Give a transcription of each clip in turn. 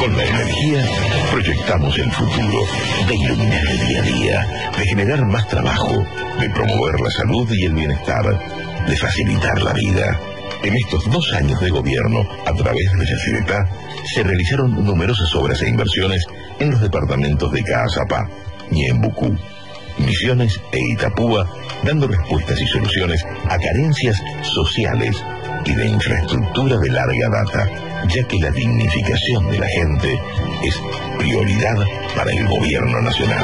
Con la energía proyectamos el futuro de iluminar el día a día, de generar más trabajo, de promover la salud y el bienestar, de facilitar la vida. En estos 2 años de gobierno, a través de Yacyretá, se realizaron numerosas obras e inversiones en los departamentos de Caazapá, Ñembucú, Misiones e Itapúa, dando respuestas y soluciones a carencias sociales y de infraestructura de larga data, ya que la dignificación de la gente es prioridad para el gobierno nacional.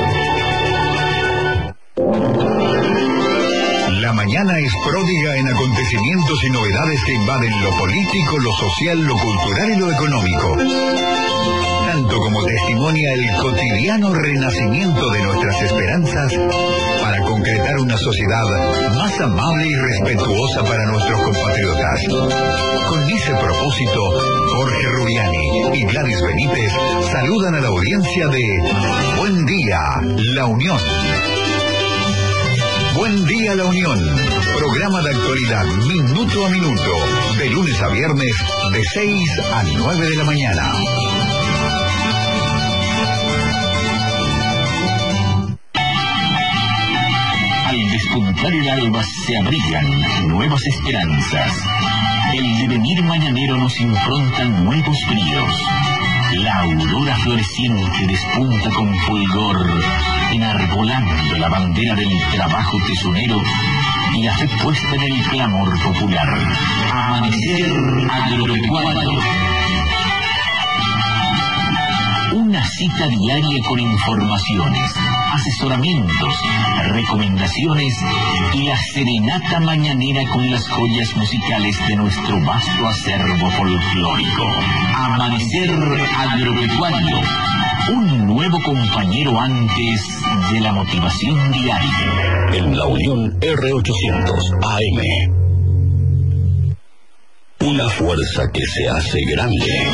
La mañana es pródiga en acontecimientos y novedades que invaden lo político, lo social, lo cultural y lo económico. Tanto como testimonia el cotidiano renacimiento de nuestras esperanzas para concretar una sociedad más amable y respetuosa para nuestros compatriotas. Con ese propósito, Jorge Rubiani y Gladys Benítez saludan a la audiencia de Buen Día, La Unión. Buen Día, La Unión. Programa de actualidad minuto a minuto, de lunes a viernes, de 6 a 9 de la mañana. Al despuntar el alba se abrigan nuevas esperanzas. El devenir mañanero nos improntan nuevos bríos. La aurora floreciente despunta con fulgor, enarbolando la bandera del trabajo tesonero y la fe puesta en el clamor popular. Amanecer agropecuario. Una cita diaria con informaciones, asesoramientos, recomendaciones y la serenata mañanera con las joyas musicales de nuestro vasto acervo folclórico. Amanecer agropecuario. Un nuevo compañero antes de la motivación diaria. En La Unión R800 AM. Una fuerza que se hace grande.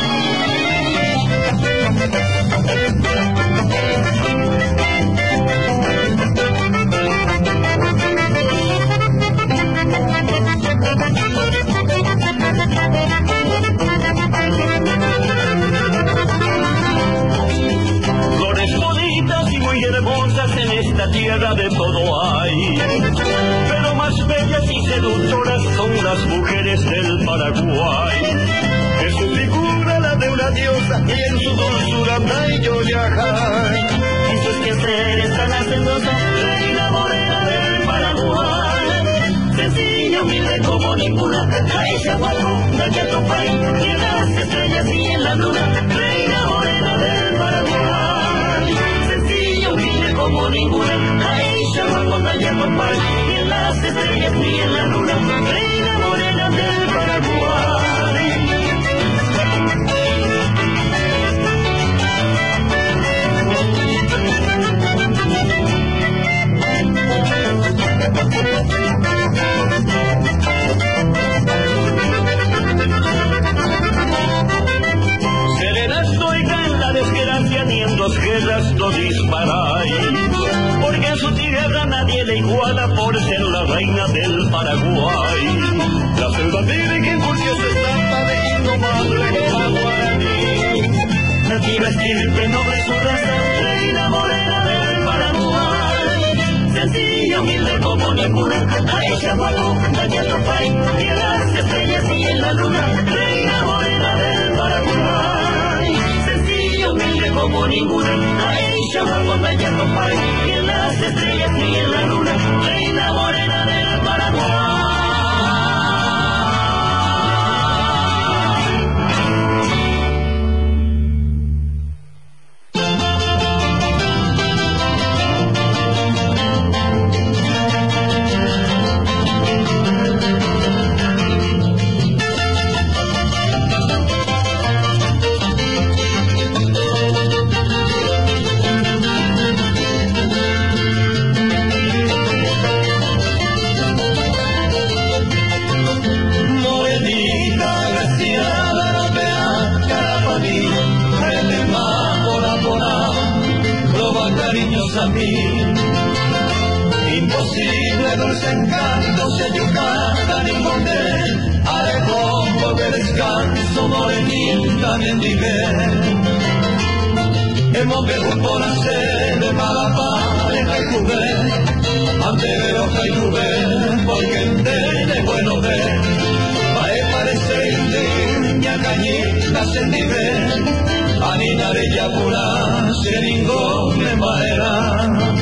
Flores bonitas y muy hermosas en esta tierra de todo hay, pero más bellas y seductoras son las mujeres del Paraguay. En su figura la de una diosa y en su dulzura bello viajar. En sus quehaceres tan hacendosas, reina morena del Paraguay. Sencilla, humilde como ninguna, Aisha Guacunda y Atopay, y en las estrellas y en la luna, reina morena del Paraguay. Sencilla, humilde como ninguna, Aisha Guacunda y Atopay, y en las estrellas y en la luna, reina morena del Paraguay. Serena estoy en la desgracia, ni en 2 guerras no disparáis, porque en su tierra nadie le iguala por ser la reina del Paraguay. La selva virgen curtió su estampa de indomable guaraní. Nativa estirpe, noble su raza, reina morena del Paraguay. Sencilla, humilde como ninguna, Aisha Guacunda y Atopay, y en las estrellas y en la luna, reina morena del Paraguay. Sencilla, humilde como ninguna, Aisha Guacunda y Atopay, y en las estrellas y en la luna, reina morena del Paraguay. Imposible dulce encanto se Yucatán encontré, Arejón de descanso, morenita en Nivel. hemos viajado por hacer de pareja y jugué, ante roja y jugué, porque de bueno ver, parece niña cañita sendive, anina de yapura, seringo de madera.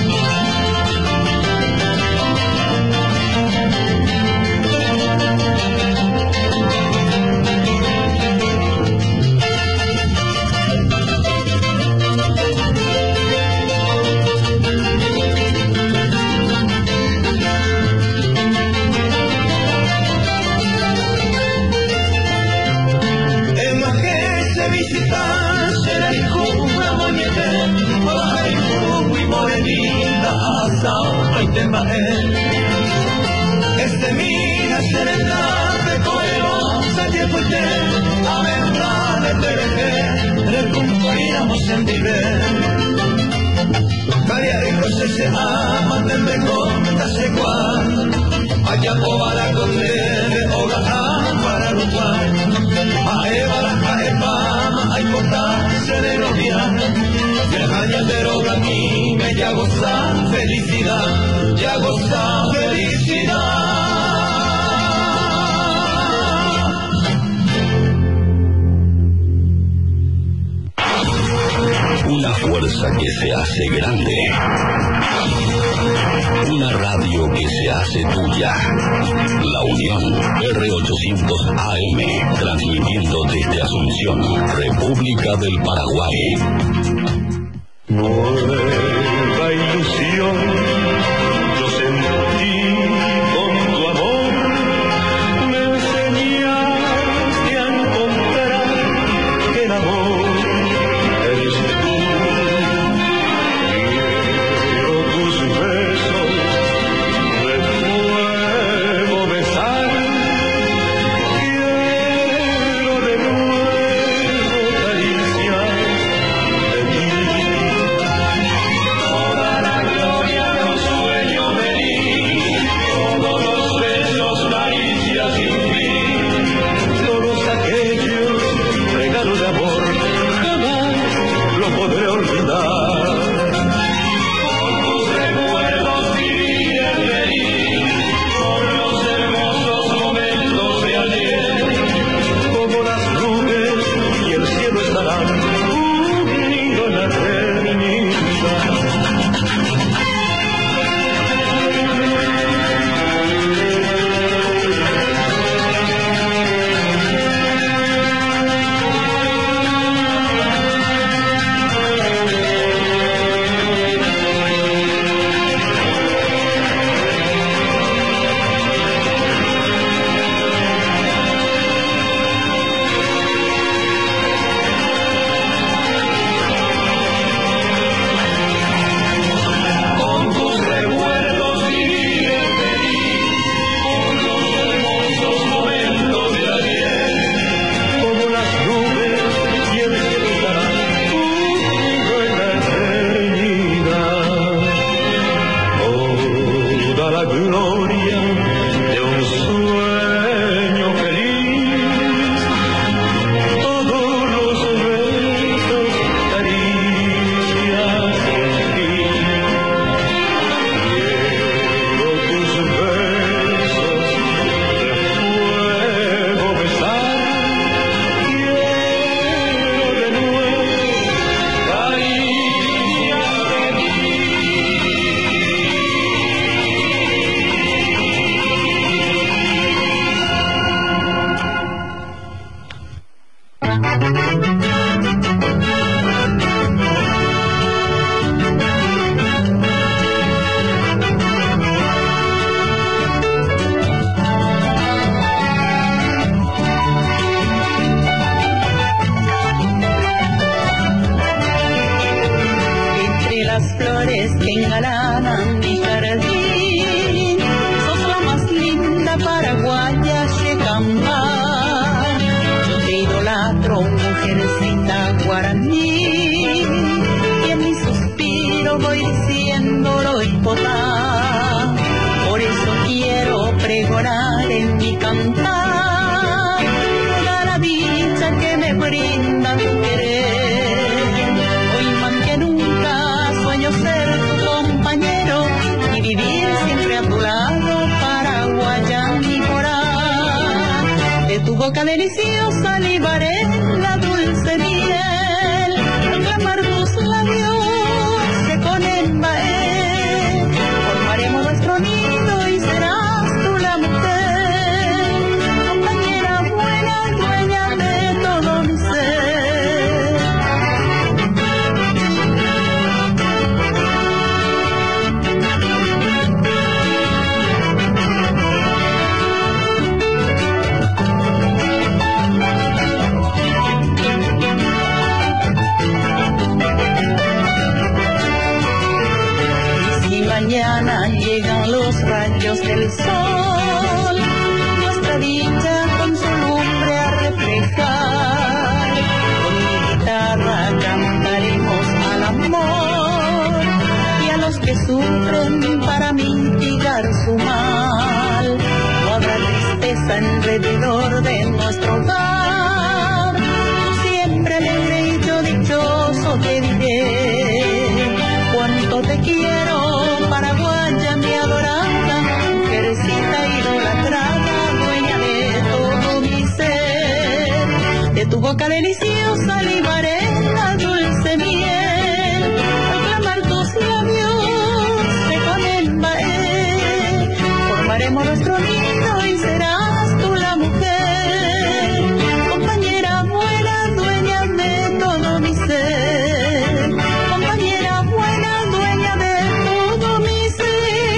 Este mira serenate poderosa que fuiste a verdad de tereje recumpliramos en viver María de José se ama tende conta se cual allá para contere hogar para luchar a Eva la Eva hay cortarse de novia viajar de roga aquí me ya goza felicidad ya goza felicidad. Una fuerza que se hace grande. Una radio que se hace tuya. La Unión R800 AM, transmitiendo desde Asunción, República del Paraguay. Nueva ilusión, yo sentí con tu amor, me enseñaste a encontrar que el amor eres tú. Quiero tus besos de fuego besar, quiero de nuevo caricias de ti. Brinda tu querer, hoy manté rayos del sol, nuestra dicha con su lumbre a reflejar. Con mi guitarra cantaremos al amor y a los que sufren para mitigar su mal. No habrá tristeza alrededor de nuestro hogar, siempre alegre y yo dichoso te diré cuánto te quiero, paraguaya mi adorada, mujercita idolatrada, dueña de todo mi ser. De tu boca deliciosa libaré la dulce miel, al clamar tus labios te conenvaré, formaremos nuestro nido y serás tú la mujer, compañera buena, dueña de todo mi ser, compañera buena, dueña de todo mi ser.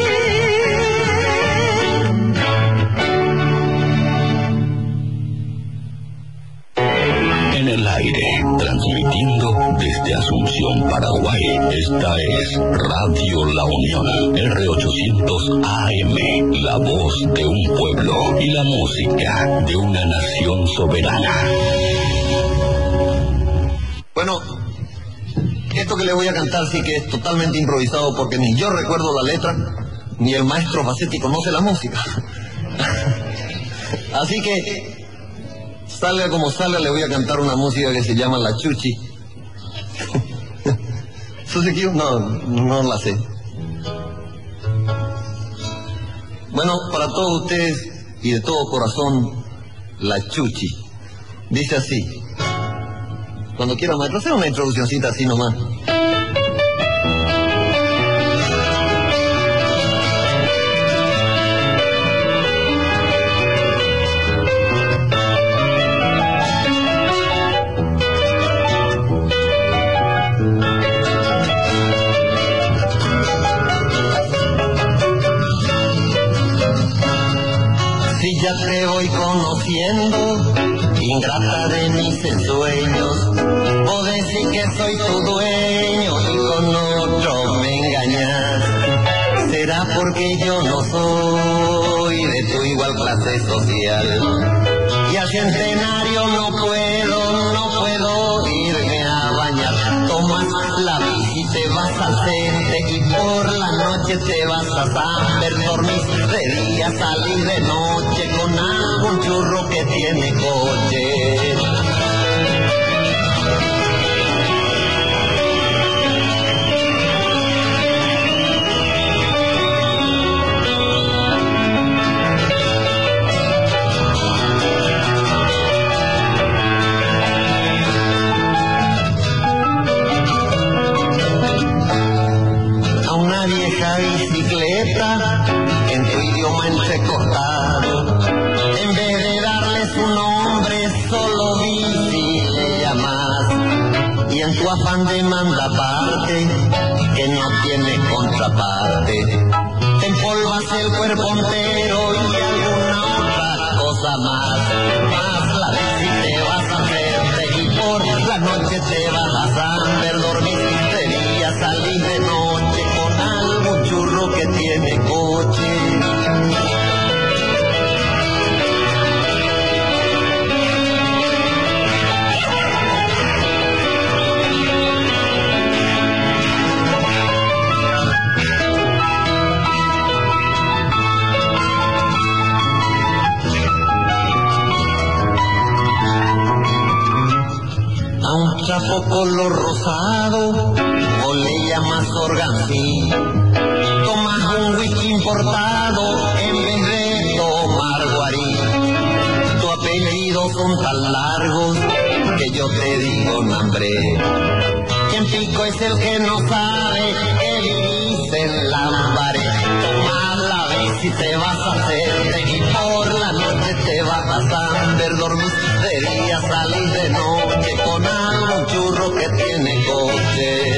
En el aire, transmitiendo desde Asunción, Paraguay. Esta es Radio La Unión, R800 AM, la voz de un pueblo y la música de una nación soberana. Bueno, esto que le voy a cantar sí que es totalmente improvisado porque ni yo recuerdo la letra, ni el maestro Facetti conoce la música. Así que, salga como salga, le voy a cantar una música que se llama La Chuchi. No la sé. Bueno, para todos ustedes y de todo corazón, La Chuchi. Dice así. Cuando quiera, maestro, hacer una introduccióncita así nomás. Si ya te voy conociendo, ingrata de mis ensueños, o decir que soy tu dueño y con otro me engañas. Será porque yo no soy de tu igual clase social, y al centenario no puedo irme a bañar. Tomas la bici, te vas al Cente y por la noche te vas a Samber. Dormís de día, salís de noche con algún churro que tiene coche. Vieja bicicleta en tu idioma entrecortado, en vez de darle su nombre solo bici le llamas, y en tu afán de mandaparte que no tiene contraparte te empolvas el cuerpo entero y alguna otra cosa más la bici te vas a hacerte y por la noche te vas a Samber. Dormir de día, salir de noche con algún churro que tiene coche. A un trapo color rosado o le llamas organzí, tomas un whisky importado en vez de tomar guarí. Tu apellido son tan largos que yo te digo nombre. Quien pico es el que no sabe que vivís en Lambaré. Tomas la bici, te vas a hacerte y por la noche te vas a Samber. Dormís de día, salís de noche con algún churro que tiene coche.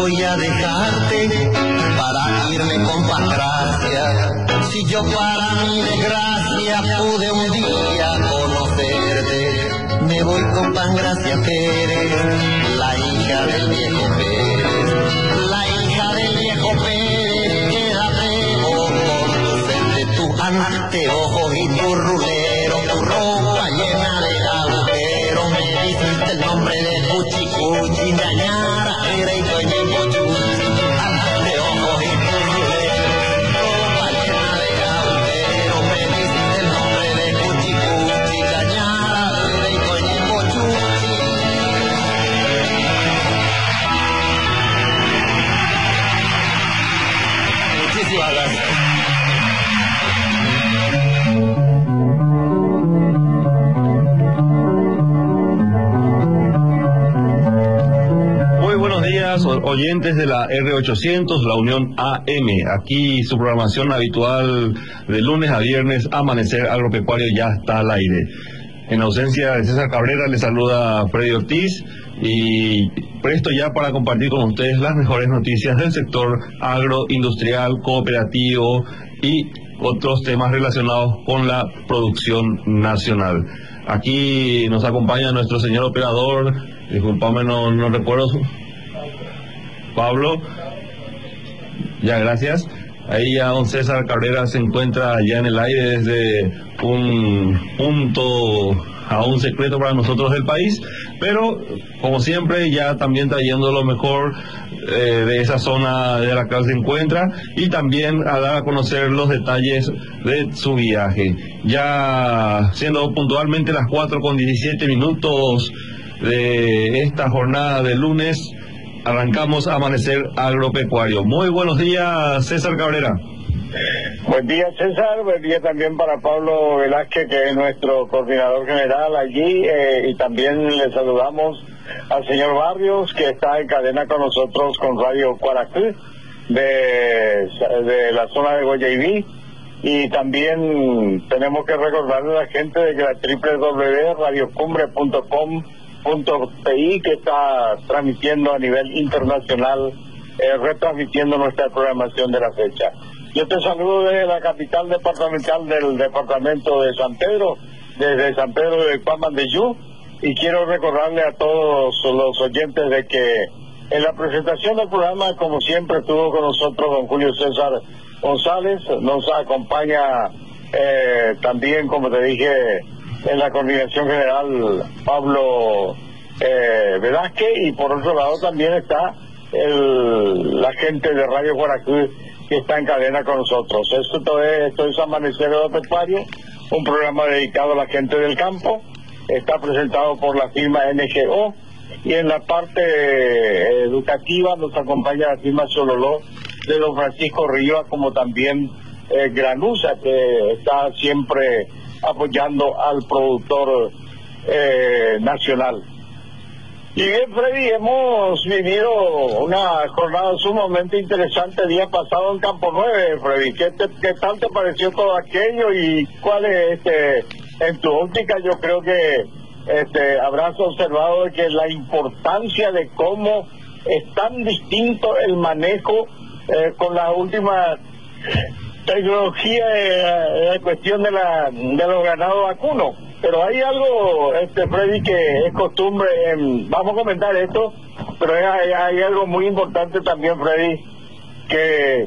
voy a dejarte para irme con Pancracia. Si yo para mi desgracia pude un día conocerte, me voy con Pancracia Pérez, la hija del viejo Pérez, la hija del viejo Pérez. Quédate por tu frente, tu anteojos y tu rulero, tu ropa llena de agujeros. Me dijiste el nombre de Cuchi Cuchi, Ñañara, era y Toñe Pochuchi. Anteojos y tu rulero, ropa llena de agujeros. Me dijiste el nombre de Cuchi Cuchi, Ñañara, era y Toñe Pochuchi. Muchísimas gracias. Muy buenos días, oyentes de la R800, la Unión AM. Aquí su programación habitual de lunes a viernes, Amanecer Agropecuario, ya está al aire. En ausencia de César Cabrera, le saluda Freddy Ortiz y presto ya para compartir con ustedes las mejores noticias del sector agroindustrial, cooperativo y otros temas relacionados con la producción nacional. Aquí nos acompaña nuestro señor operador, disculpame, no recuerdo, Pablo. Ya, gracias. Ahí ya don César Cabrera se encuentra ya en el aire desde un punto aún secreto para nosotros del país, pero como siempre ya también trayendo lo mejor de esa zona de la cual se encuentra y también a dar a conocer los detalles de su viaje. Ya siendo puntualmente las 4:17 de esta jornada de lunes, arrancamos Amanecer Agropecuario. Muy buenos días, César Cabrera. Buen día, César. Buen día también para Pablo Velázquez, que es nuestro coordinador general allí, y también le saludamos al señor Barrios, que está en cadena con nosotros con Radio Cuaracú de la zona de Guayaibí. Y también tenemos que recordarle a la gente de que la www.radiocumbre.com.pi, que está transmitiendo a nivel internacional, retransmitiendo nuestra programación de la fecha. Yo te saludo desde la capital departamental del departamento de San Pedro, desde San Pedro de Cuamandeyú, y quiero recordarle a todos los oyentes de que en la presentación del programa, como siempre, estuvo con nosotros don Julio César González, nos acompaña también, como te dije, en la coordinación general Pablo Velázquez, y por otro lado también está la gente de Radio Guaracú, que está en cadena con nosotros. Esto es Amanecer Agropecuario, un programa dedicado a la gente del campo. Está presentado por la firma NGO, y en la parte educativa nos acompaña la firma Sololó de don Francisco Rivas, como también Granusa, que está siempre apoyando al productor nacional. Y bien, Freddy, hemos vivido una jornada sumamente interesante el día pasado en Campo 9, Freddy. ¿Qué tal te pareció todo aquello y cuál es, en tu óptica? Yo creo que habrás observado que la importancia de cómo es tan distinto el manejo con la última tecnología de la cuestión de los ganados vacunos. Pero hay algo, Freddy, que es costumbre, vamos a comentar esto, pero hay algo muy importante también, Freddy, que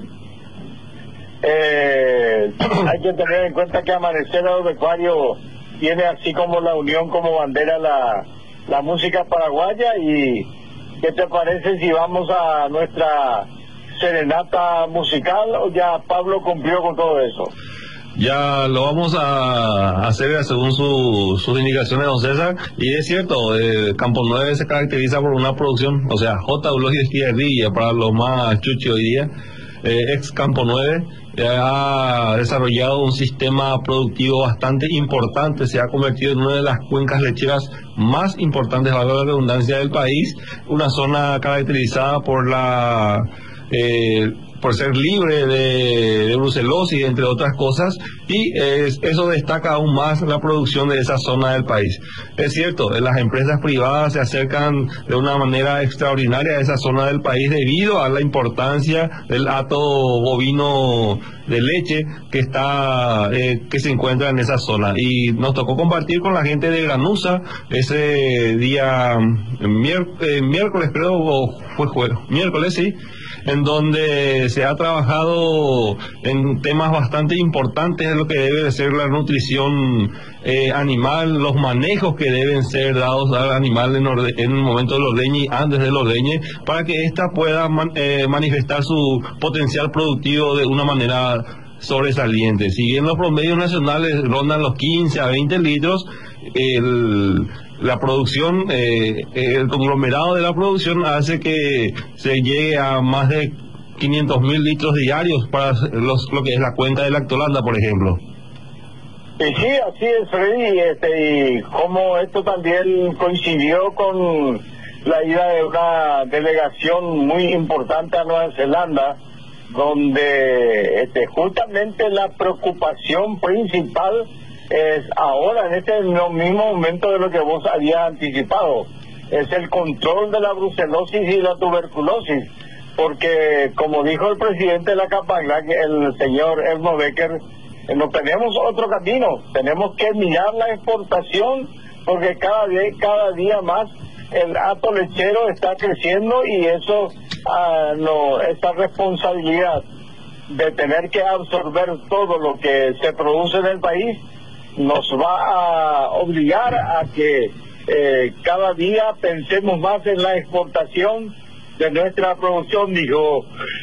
hay que tener en cuenta que Amanecer Agropecuario tiene así como la unión como bandera la música paraguaya. Y ¿qué te parece si vamos a nuestra serenata musical, o ya Pablo cumplió con todo eso? Ya lo vamos a hacer según sus indicaciones, don César. Y es cierto, Campo 9 se caracteriza por una producción, o sea, J. Eulogio Izquierdilla, para los más chuchos hoy día, ex Campo 9, ha desarrollado un sistema productivo bastante importante, se ha convertido en una de las cuencas lecheras más importantes, valga la redundancia, del país, una zona caracterizada por la por ser libre de brucelosis, entre otras cosas, y eso destaca aún más la producción de esa zona del país. Es cierto, las empresas privadas se acercan de una manera extraordinaria a esa zona del país debido a la importancia del hato bovino de leche que se encuentra en esa zona, y nos tocó compartir con la gente de Granusa ese día miércoles, creo, o fue miércoles, sí, en donde se ha trabajado en temas bastante importantes de lo que debe de ser la nutrición animal, los manejos que deben ser dados al animal en el momento del ordeñe y antes del ordeñe, para que ésta pueda manifestar su potencial productivo de una manera sobresaliente. Si bien los promedios nacionales rondan los 15 a 20 litros, la producción, el conglomerado de la producción hace que se llegue a más de 500.000 litros diarios para lo que es la cuenca de Lactolanda, por ejemplo. Y sí, así es, Freddy, y como esto también coincidió con la ida de una delegación muy importante a Nueva Zelanda, donde justamente la preocupación principal es ahora, en este mismo momento de lo que vos habías anticipado, es el control de la brucelosis y la tuberculosis, porque como dijo el presidente de la Capaglac, el señor Erno Becker, no tenemos otro camino, tenemos que mirar la exportación, porque cada día más el hato lechero está creciendo, y eso, esta responsabilidad de tener que absorber todo lo que se produce en el país nos va a obligar a que cada día pensemos más en la exportación de nuestra producción, dijo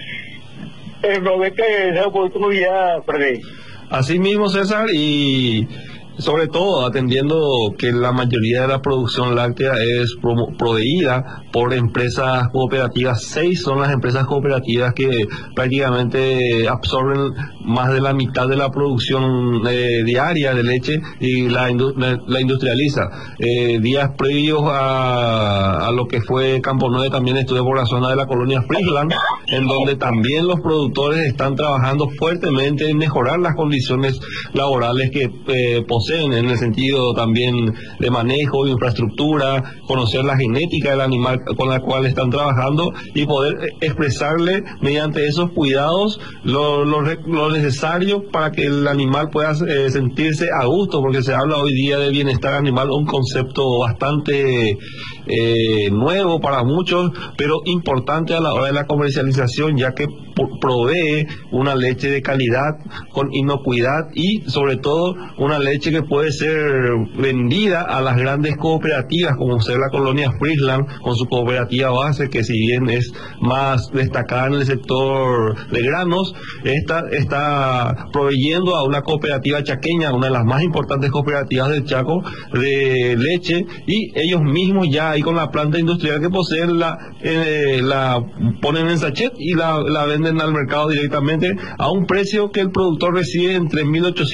Erno Becker, esa oportunidad, Freddy. Así mismo, César, y sobre todo atendiendo que la mayoría de la producción láctea es proveída por empresas cooperativas. 6 son las empresas cooperativas que prácticamente absorben más de la mitad de la producción diaria de leche y la industrializa. Días previos a lo que fue Campo 9 también estuve por la zona de la colonia Friesland, en donde también los productores están trabajando fuertemente en mejorar las condiciones laborales que poseen, en el sentido también de manejo, de infraestructura, conocer la genética del animal con la cual están trabajando y poder expresarle mediante esos cuidados lo necesario para que el animal pueda sentirse a gusto, porque se habla hoy día de bienestar animal, un concepto bastante nuevo para muchos, pero importante a la hora de la comercialización, ya que provee una leche de calidad con inocuidad y sobre todo una leche que puede ser vendida a las grandes cooperativas, como ser la colonia Friesland con su cooperativa base, que si bien es más destacada en el sector de granos, está proveyendo a una cooperativa chaqueña, una de las más importantes cooperativas del Chaco, de leche, y ellos mismos ya ahí con la planta industrial que poseen la ponen en sachet y la venden al mercado directamente a un precio que el productor recibe entre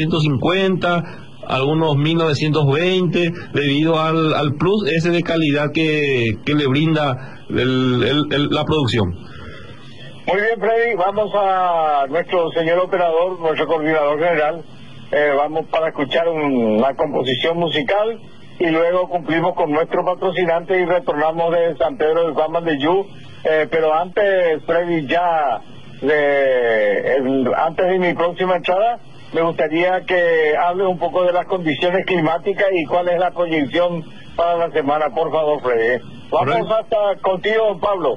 1.850 algunos 1920, debido al plus ese de calidad que le brinda la producción. Muy bien, Freddy, vamos a nuestro señor operador, nuestro coordinador general, vamos para escuchar una composición musical y luego cumplimos con nuestro patrocinante y retornamos de San Pedro de Guaman de Yu, pero antes, Freddy, antes de mi próxima entrada, me gustaría que hables un poco de las condiciones climáticas y cuál es la proyección para la semana, por favor, Freddy. Vamos hasta contigo, don Pablo.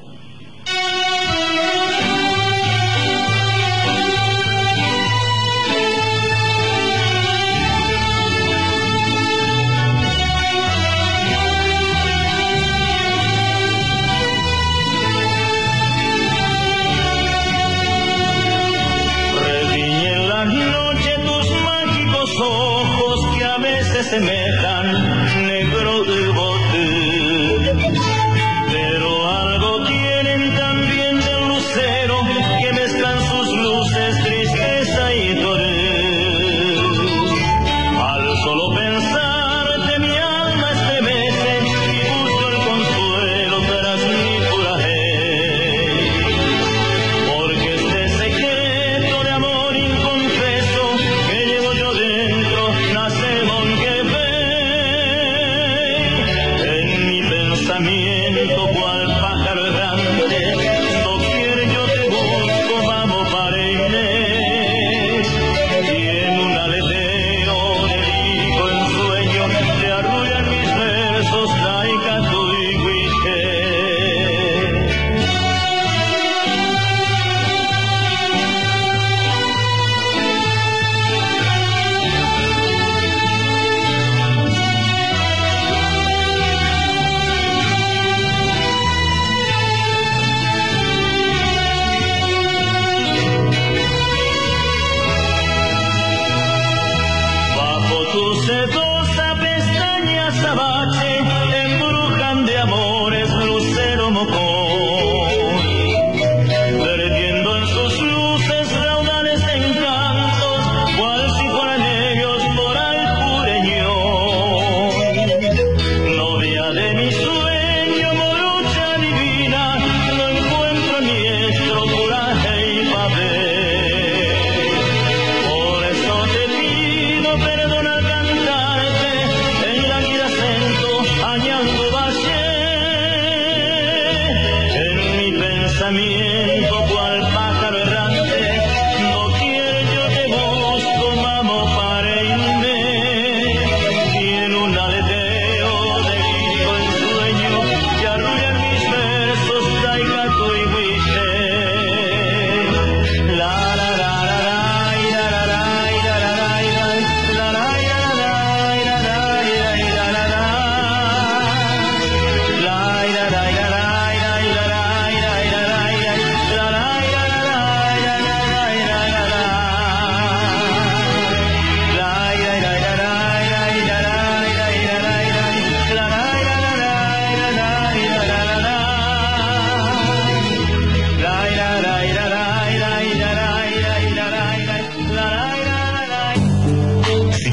Ojos que a veces semejan negro de bote, pero algo tienen también del lucero, que mezclan sus luces, tristeza y torero. Al solo pensarte mi alma estremece y busco el consuelo tras mi coraje, porque este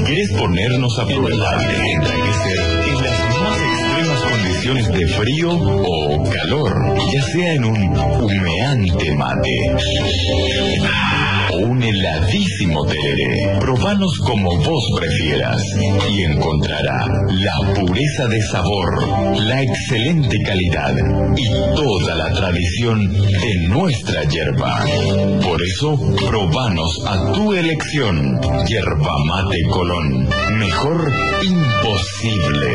¿Querés ponernos a prueba de enrajecer en las más extremas condiciones de frío o calor? Ya sea en un humeante mate o un heladísimo tereré. Probanos como vos prefieras y encontrará la pureza de sabor, la excelente calidad y toda la tradición de nuestra yerba. Por eso, probanos a tu elección. Yerba Mate Colón. Mejor imposible.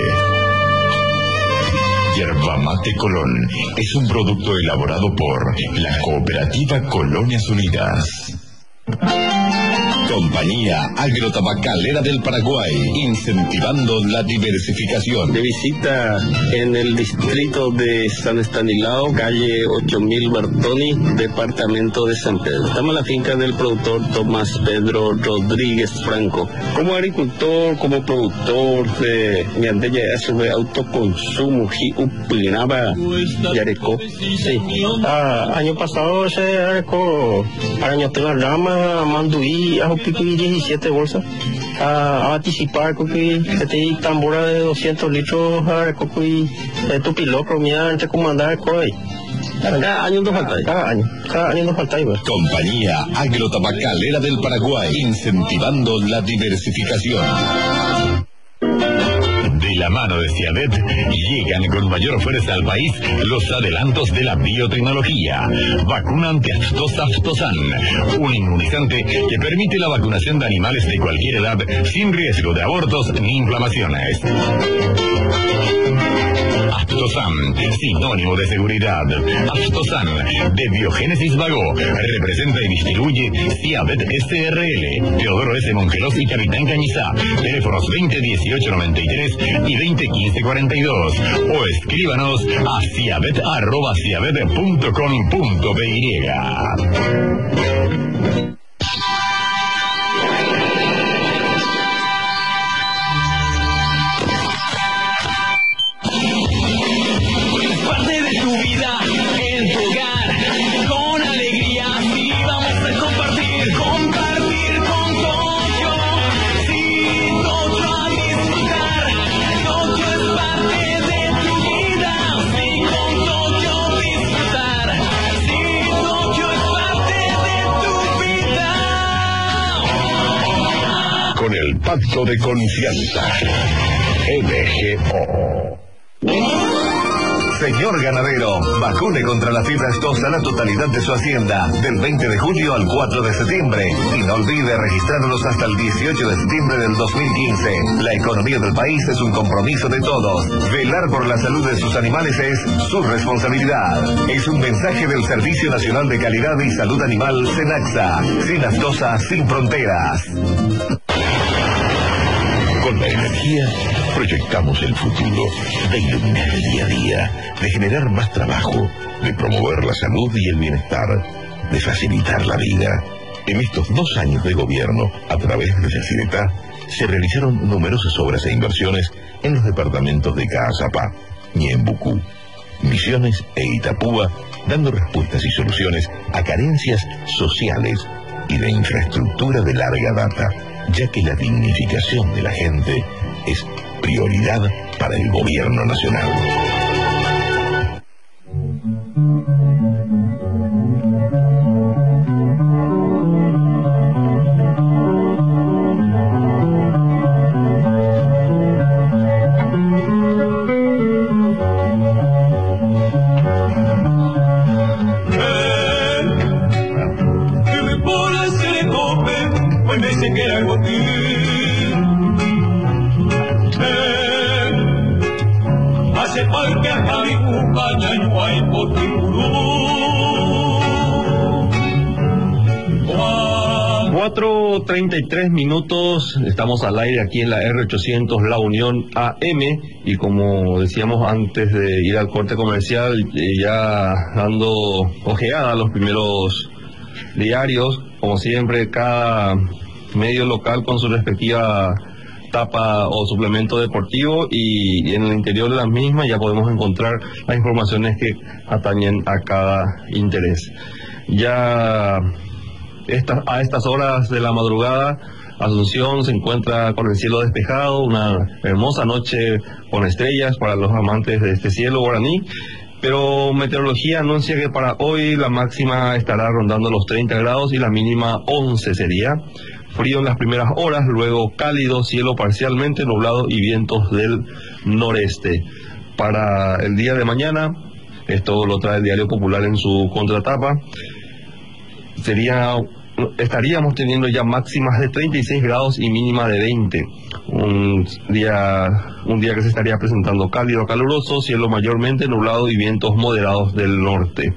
Yerba Mate Colón es un producto elaborado por la Cooperativa Colonias Unidas. Compañía Agrotabacalera del Paraguay, incentivando la diversificación. De visita en el distrito de San Estanislao, calle 8000 Bertoni, departamento de San Pedro. Estamos en la finca del productor Tomás Pedro Rodríguez Franco. Como agricultor, como productor de autoconsumo, Upinaba, Yareco. Sí. Año pasado se arecó, año tengo rama, manduí, piqui 17 bolsas a anticipar que este tambora de 200 litros a cocuy tu piloto mía entre comandar coi cada año nos falta cada año nos falta igual. Compañía Agrotabacalera del Paraguay, incentivando la diversificación. De la mano de Ciavet llegan con mayor fuerza al país los adelantos de la biotecnología. Vacuna antiaftosa Aftosan, un inmunizante que permite la vacunación de animales de cualquier edad sin riesgo de abortos ni inflamaciones. Aftosan, sinónimo de seguridad. Aftosan, de Biogénesis Vago, representa y distribuye Ciavet SRL, Teodoro S. Mongelos y Capitán Cañizá. Teléfonos 2018-93 y 2015-42. O escríbanos a ciavet@ciavet.com.py. Pacto de confianza. MGO. Señor ganadero, vacune contra la fiebre aftosa la totalidad de su hacienda, del 20 de julio al 4 de septiembre. Y no olvide registrarlos hasta el 18 de septiembre del 2015. La economía del país es un compromiso de todos. Velar por la salud de sus animales es su responsabilidad. Es un mensaje del Servicio Nacional de Calidad y Salud Animal, SENAXA. Sin aftosa, sin fronteras. Con la energía proyectamos el futuro de iluminar el día a día, de generar más trabajo, de promover la salud y el bienestar, de facilitar la vida. En estos 2 años de gobierno, a través de Yacyretá, se realizaron numerosas obras e inversiones en los departamentos de Caazapá, Ñembucú, Misiones e Itapúa, dando respuestas y soluciones a carencias sociales y de infraestructura de larga data, ya que la dignificación de la gente es prioridad para el gobierno nacional. Minutos, estamos al aire aquí en la R800 La Unión AM, y como decíamos antes de ir al corte comercial, ya dando ojeada a los primeros diarios, como siempre cada medio local con su respectiva tapa o suplemento deportivo, y en el interior de las mismas ya podemos encontrar las informaciones que atañen a cada interés. Ya a estas horas de la madrugada Asunción se encuentra con el cielo despejado, una hermosa noche con estrellas para los amantes de este cielo guaraní. Pero meteorología anuncia que para hoy la máxima estará rondando los 30 grados y la mínima 11 sería. Frío en las primeras horas, luego cálido, cielo parcialmente nublado y vientos del noreste. Para el día de mañana, esto lo trae el Diario Popular en su contratapa, estaríamos teniendo ya máximas de 36 grados y mínima de 20. Un día que se estaría presentando cálido, caluroso, cielo mayormente nublado y vientos moderados del norte.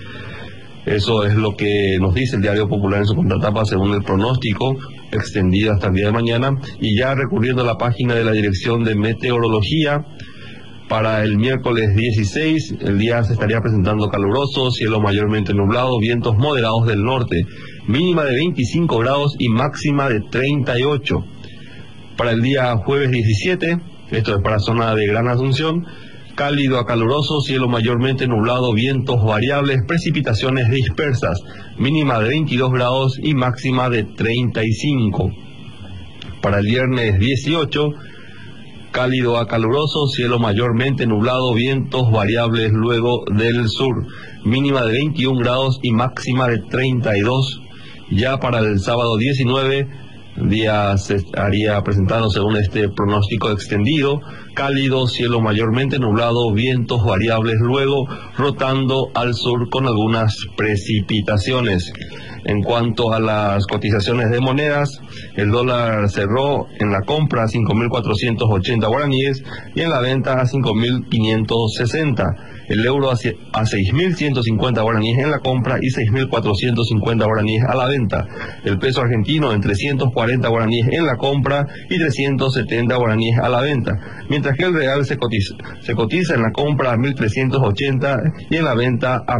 Eso es lo que nos dice el Diario Popular en su contratapa según el pronóstico extendido hasta el día de mañana. Y ya recurriendo a la página de la Dirección de Meteorología, para el miércoles 16, el día se estaría presentando caluroso, cielo mayormente nublado, vientos moderados del norte, mínima de 25 grados y máxima de 38. Para el día jueves 17, esto es para zona de Gran Asunción, cálido a caluroso, cielo mayormente nublado, vientos variables, precipitaciones dispersas, mínima de 22 grados y máxima de 35. Para el viernes 18, cálido a caluroso, cielo mayormente nublado, vientos variables luego del sur, mínima de 21 grados y máxima de 32. Ya para el sábado 19, el día se estaría presentando según este pronóstico extendido, cálido, cielo mayormente nublado, vientos variables luego, rotando al sur con algunas precipitaciones. En cuanto a las cotizaciones de monedas, el dólar cerró en la compra a 5.480 guaraníes y en la venta a 5.560. El euro a 6.150 guaraníes en la compra y 6.450 guaraníes a la venta. El peso argentino en 340 guaraníes en la compra y 370 guaraníes a la venta. Mientras que el real se cotiza en la compra a 1.380 y en la venta a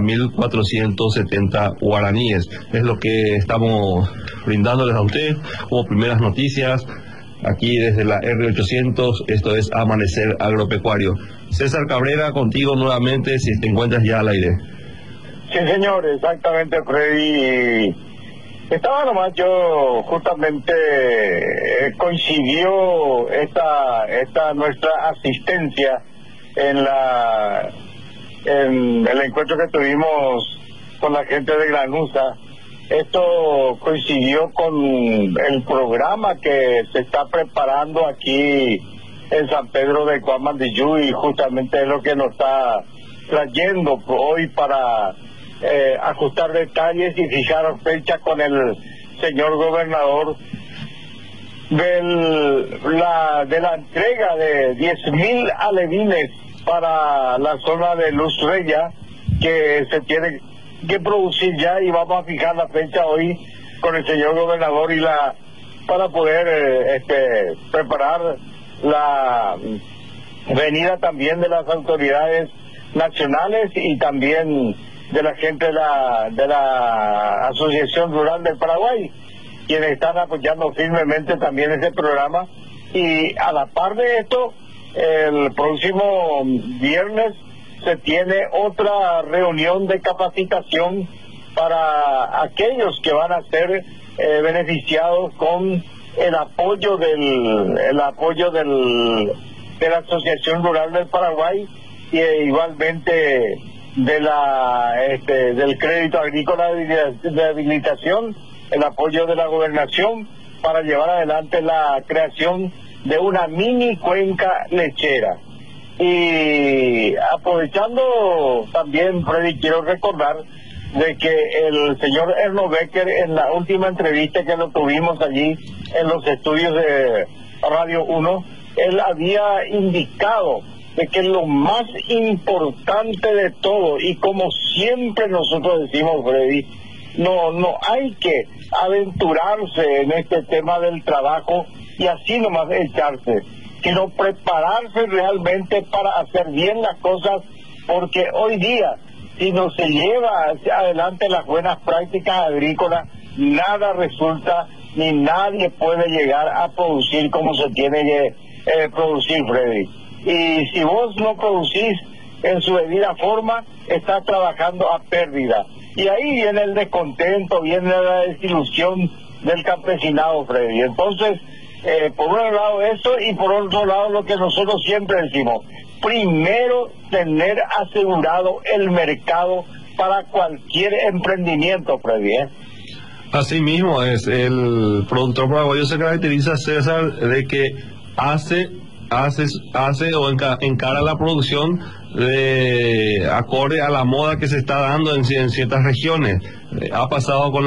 1.470 guaraníes. Es lo que estamos brindándoles a ustedes como primeras noticias aquí desde la R800. Esto es Amanecer Agropecuario. César Cabrera, contigo nuevamente, si te encuentras ya al aire. Sí, señor, exactamente, Freddy. Estaba nomás yo, justamente coincidió esta nuestra asistencia en el encuentro que tuvimos con la gente de Granusa. Esto coincidió con el programa que se está preparando aquí en San Pedro de Cuamandiyú, y justamente es lo que nos está trayendo hoy para ajustar detalles y fijar fecha con el señor gobernador de la entrega de 10.000 alevines para la zona de Luz Reya, que se tiene que producir ya, y vamos a fijar la fecha hoy con el señor gobernador para poder preparar la venida también de las autoridades nacionales y también de la gente de la Asociación Rural del Paraguay, quienes están apoyando firmemente también ese programa. Y a la par de esto, el próximo viernes se tiene otra reunión de capacitación para aquellos que van a ser beneficiados con el apoyo de la Asociación Rural del Paraguay, y igualmente del crédito agrícola de habilitación, el apoyo de la gobernación para llevar adelante la creación de una mini cuenca lechera. Y aprovechando también, Freddy, quiero recordar de que el señor Erno Becker, en la última entrevista que lo tuvimos allí en los estudios de Radio 1, él había indicado de que lo más importante de todo, y como siempre nosotros decimos, Freddy, no hay que aventurarse en este tema del trabajo y así nomás echarse, sino prepararse realmente para hacer bien las cosas, porque hoy día, si no se lleva hacia adelante las buenas prácticas agrícolas, nada resulta, ni nadie puede llegar a producir como se tiene que producir, Freddy. Y si vos no producís en su debida forma, estás trabajando a pérdida. Y ahí viene el descontento, viene la desilusión del campesinado, Freddy. Entonces, por un lado eso, y por otro lado lo que nosotros siempre decimos: primero tener asegurado el mercado para cualquier emprendimiento, Freddy. Así mismo es, el productor paraguayo se caracteriza, César, de que hace o encara la producción de acorde a la moda que se está dando en ciertas regiones. Ha pasado con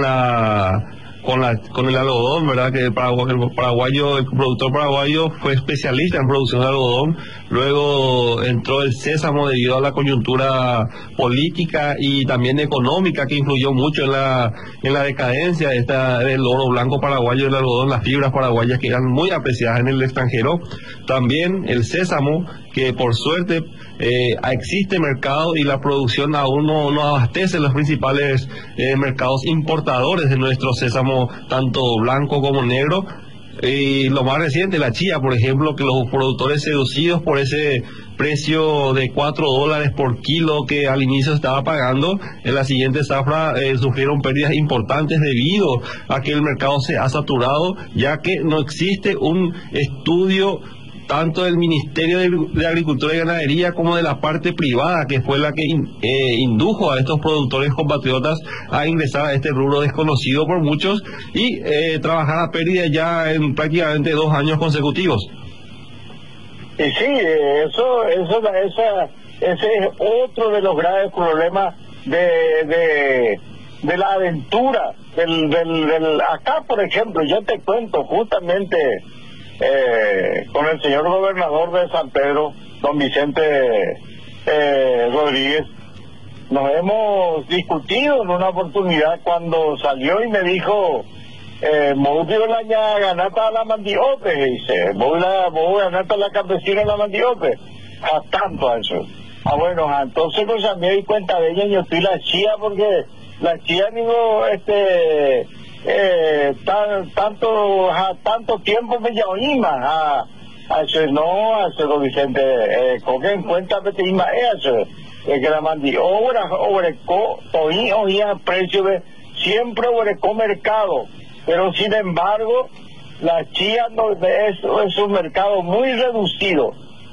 el algodón, ¿verdad? Que el productor paraguayo fue especialista en producción de algodón. Luego entró el sésamo debido a la coyuntura política y también económica, que influyó mucho en la decadencia del oro blanco paraguayo y el algodón, las fibras paraguayas que eran muy apreciadas en el extranjero. También el sésamo, que por suerte existe mercado y la producción aún no abastece los principales mercados importadores de nuestro sésamo, tanto blanco como negro. Y lo más reciente, la chía, por ejemplo, que los productores seducidos por ese precio de $4 por kilo que al inicio estaba pagando, en la siguiente zafra sufrieron pérdidas importantes debido a que el mercado se ha saturado, ya que no existe un estudio tanto del Ministerio de Agricultura y Ganadería como de la parte privada, que fue la que indujo a estos productores compatriotas a ingresar a este rubro desconocido por muchos y trabajar a pérdida ya en prácticamente 2 años consecutivos. Y sí, ese es otro de los graves problemas de la aventura acá, por ejemplo. Yo te cuento justamente con el señor gobernador de San Pedro, don Vicente Rodríguez, nos hemos discutido en una oportunidad cuando salió y me dijo: voy a ganata a la mandiope, dice, voy a ganata a la campesina a la mandiope, a tanto a eso. Bueno, entonces pues ya me di cuenta de ella, yo estoy la chía, porque la chía digo, tanto tiempo me llama a eso, no, a eso, don Vicente, coge en cuenta que te ima eso, que la mandí obreco, oía precio de siempre obreco mercado, pero sin embargo la chía no es un mercado muy reducido.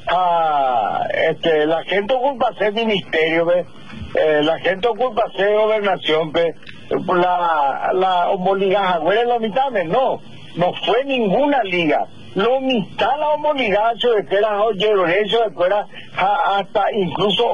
La gente ocupa ser ministerio, la gente ocupa ser gobernación, la homoligaja, lo mitad, no fue ninguna liga, lo mitad la homoligaja, que era hasta incluso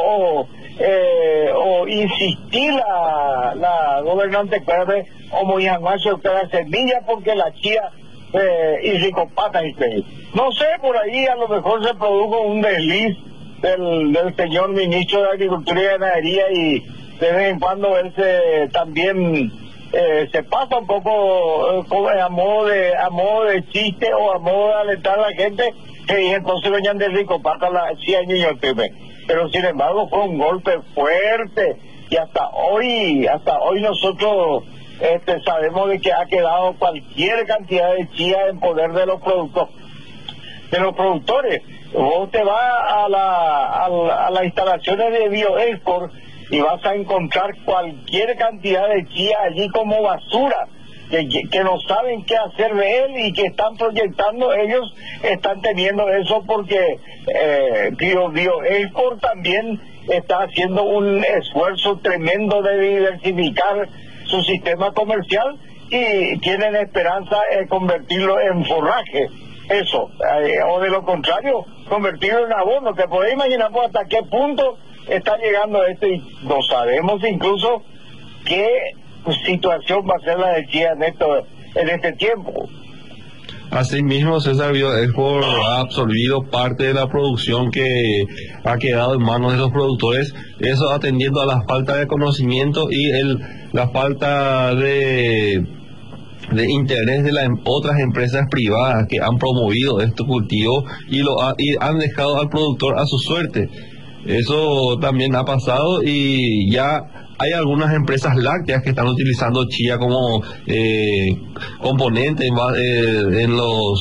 o insistir la gobernante como que era semilla, porque la chía y ricopata y no sé, por ahí a lo mejor se produjo un desliz del señor ministro de Agricultura y Ganadería, y de vez en cuando él también se pasa un poco a modo de chiste o a modo de alentar a la gente, que entonces venían de ricopata la 100 años, pero sin embargo fue un golpe fuerte, y hasta hoy nosotros sabemos de que ha quedado cualquier cantidad de chía en poder de los productores. Vos te vas a las instalaciones de BioExport y vas a encontrar cualquier cantidad de chía allí como basura, que no saben qué hacer de él y que están proyectando, ellos están teniendo eso porque BioExport también está haciendo un esfuerzo tremendo de diversificar su sistema comercial y tienen esperanza de convertirlo en forraje, o de lo contrario, convertirlo en abono. Te podés imaginar pues, hasta qué punto está llegando esto, y no sabemos incluso qué situación va a ser la de chía en este tiempo. Asimismo, César, BioExport ha absorbido parte de la producción que ha quedado en manos de los productores, eso atendiendo a la falta de conocimiento y la falta de interés de otras empresas privadas que han promovido este cultivo y han dejado al productor a su suerte. Eso también ha pasado, y ya hay algunas empresas lácteas que están utilizando chía como componente en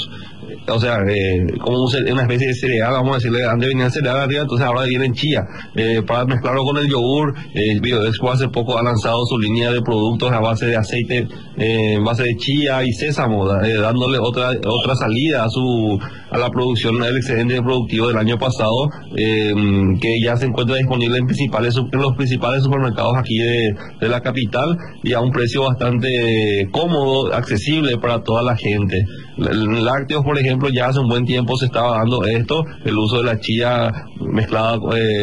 o sea, como una especie de cereal, vamos a decirle, antes venía el cereal arriba, entonces ahora viene en chía, para mezclarlo con el yogur. Bioexpo hace poco ha lanzado su línea de productos a base de aceite, en base de chía y sésamo, dándole otra salida a la producción del excedente productivo del año pasado, que ya se encuentra disponible en los principales supermercados aquí de la capital, y a un precio bastante cómodo, accesible para toda la gente. En lácteos, por ejemplo, ya hace un buen tiempo se estaba dando esto, el uso de la chía mezclada,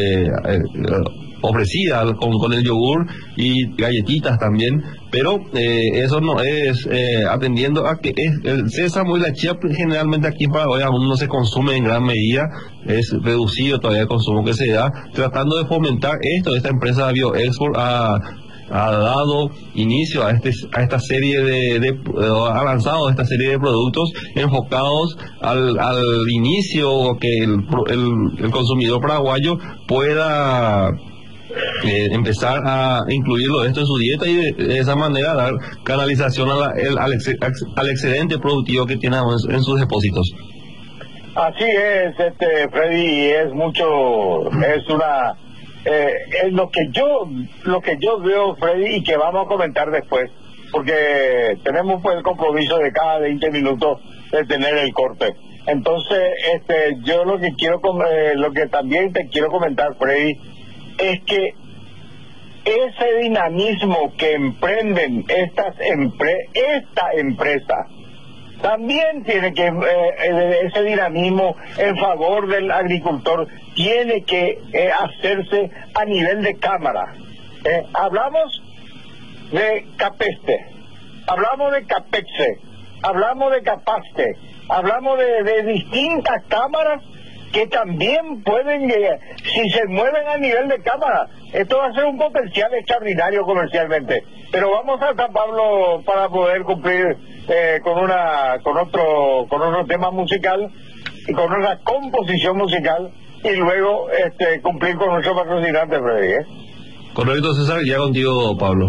ofrecida con el yogur y galletitas también, pero eso no es atendiendo a que el sésamo y la chía generalmente aquí en Paraguay aún no se consume en gran medida, es reducido todavía el consumo que se da, tratando de fomentar esta empresa Bioexport ha dado inicio a esta serie ha lanzado esta serie de productos enfocados al inicio, que el consumidor paraguayo pueda empezar a incluirlo esto en su dieta, y de esa manera dar canalización al excedente productivo que tiene en sus depósitos. Así es, Freddy, es lo que yo veo, Freddy, y que vamos a comentar después, porque tenemos pues el compromiso de cada 20 minutos de tener el corte. Entonces, yo lo que también te quiero comentar, Freddy, es que ese dinamismo que emprenden esta empresa también tiene que, ese dinamismo en favor del agricultor tiene que hacerse a nivel de cámara. Hablamos de CAPESTE, hablamos de CAPEXE, hablamos de CAPASTE, hablamos de distintas cámaras que también pueden, si se mueven a nivel de cámara, esto va a ser un potencial extraordinario comercialmente. Pero vamos a San Pablo para poder cumplir con otro tema musical y con una composición musical, y luego cumplir con nuestro patrocinante, Freddy. Correcto, César, ya contigo, Pablo.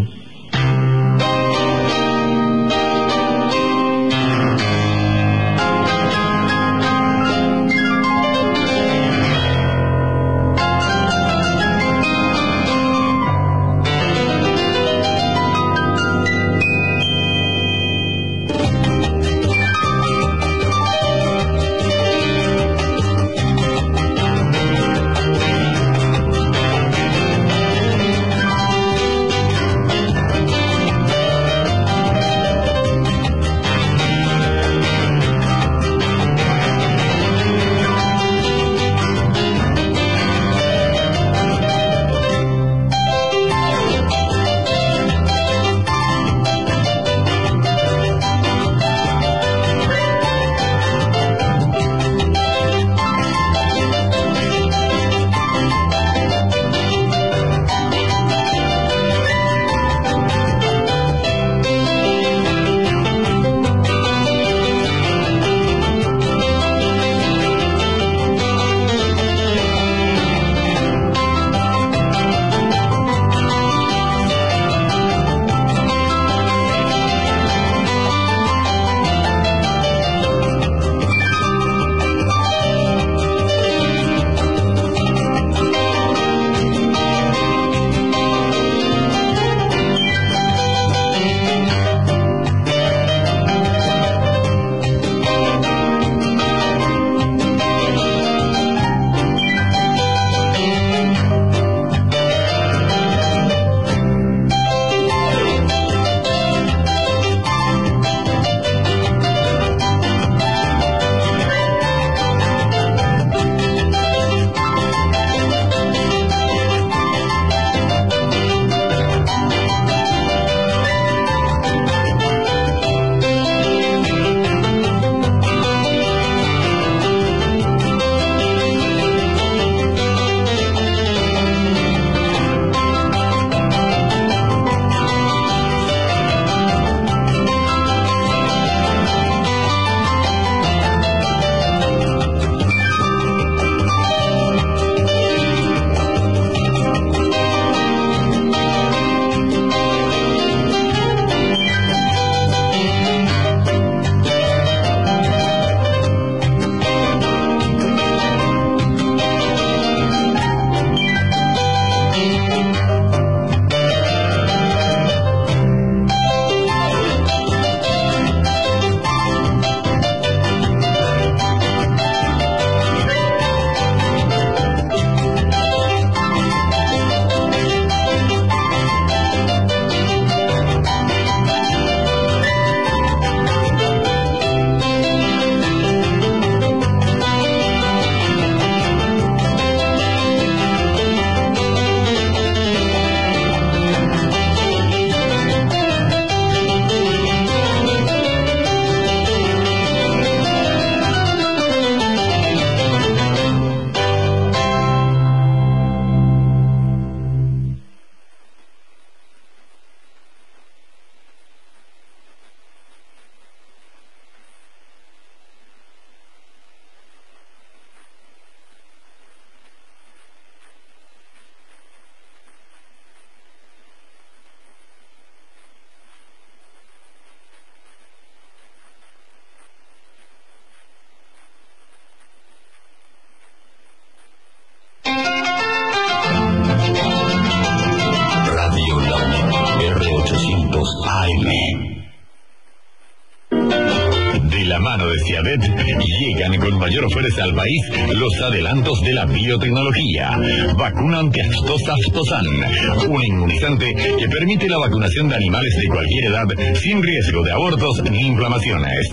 Ciavet llegan con mayor fuerza al país los adelantos de la biotecnología. Vacuna antiaftosa Aftosan, un inmunizante que permite la vacunación de animales de cualquier edad sin riesgo de abortos ni inflamaciones.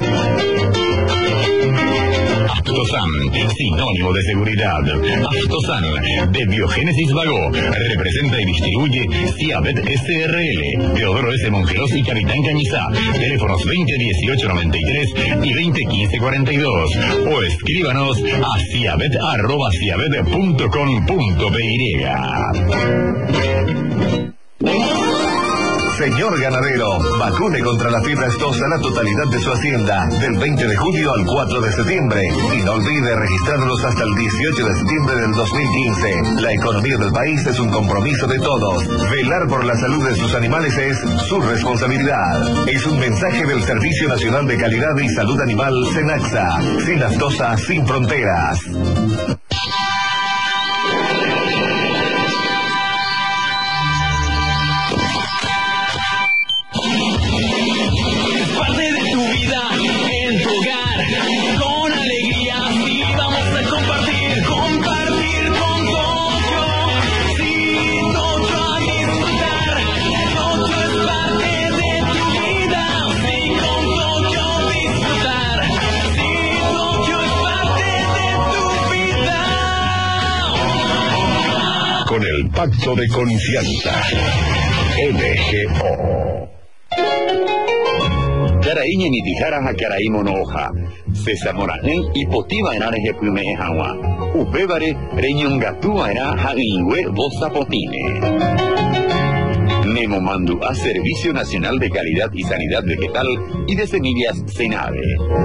Aftosan, sinónimo de seguridad. Aftosan, de Biogénesis Vago, representa y distribuye Ciavet SRL, Teodoro S. Mongeros y Capitán Cañizá. Teléfonos 2018-93 y 2015-42. O escríbanos a ciavet@ciavet.com.py. Señor ganadero, vacune contra la fiebre aftosa la totalidad de su hacienda, del 20 de julio al 4 de septiembre. Y no olvide registrarlos hasta el 18 de septiembre del 2015. La economía del país es un compromiso de todos. Velar por la salud de sus animales es su responsabilidad. Es un mensaje del Servicio Nacional de Calidad y Salud Animal, SENAXA. Sin aftosa, sin fronteras. Con el Pacto de Confianza, MGO. Yaraiña ni tijara hakaraí monoja. Sesamorajén y potiva en areje plume ejawa. Upébare reñongatúa era haingüe bosa potine. Nemo Mandu a Servicio Nacional de Calidad y Sanidad Vegetal y de Semillas Senave.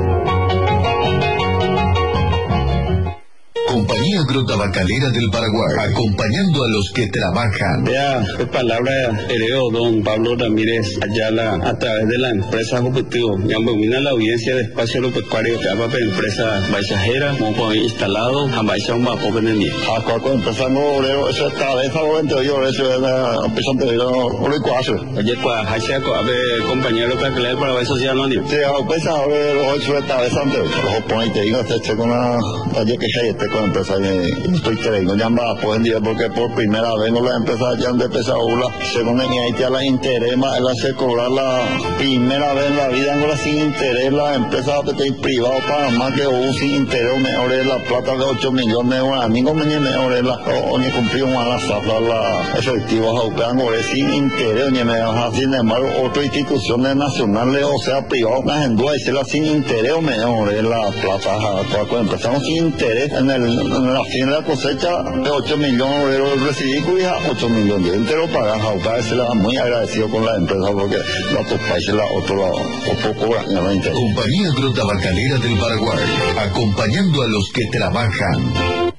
Compañía Agrotabacalera del Paraguay, acompañando a los que trabajan. Vea, qué palabra heredó don Pablo Ramírez Ayala a través de la empresa Objetivo. Yambomina la audiencia de espacio agropecuario que habla de empresa baisajera, como instalado, a baisa un vapo venenía. A cualquier empresa no obrero, esa está de favorente yo, eso es la empresa anterior, oricuazo. Oye, pues, hacia compañero agropecuario del Paraguay Social Anónimo. Sí, a empresa obrero, eso está de santo. Los oponentes, te digo, este con una, ayer que se esté con empresa estoy trayendo ya pues porque por primera vez no las empresas ya han empezado según en Haití a la interés más él hace cobrar la primera vez en la vida no la sin interés las empresas privadas para más que hubo sin interés mejor es la plata de 8 millones de euros amigos mejor es la o ni cumplió más la zafra la efectivos aupean sin interés ni me sin embargo otras instituciones nacionales o sea privadas más en duda y se la sin interés o mejor es la plata cuando empezamos sin interés en la fin de la cosecha de 8 millones de euros recibí y 8 millones de entero pagan a se la muy agradecido con la empresa porque los otros países la otro lado o poco realmente. Compañía Agrotabacalera del Paraguay, acompañando a los que trabajan.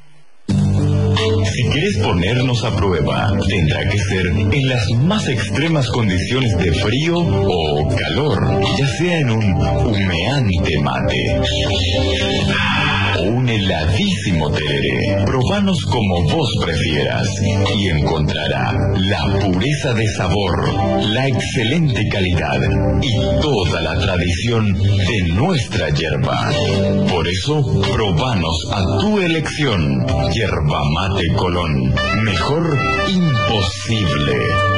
Si quieres ponernos a prueba, tendrá que ser en las más extremas condiciones de frío o calor, ya sea en un humeante mate o un heladísimo tereré. Probanos como vos prefieras y encontrará la pureza de sabor, la excelente calidad y toda la tradición de nuestra yerba. Por eso, probanos a tu elección. Yerba Mate Colón. Mejor imposible.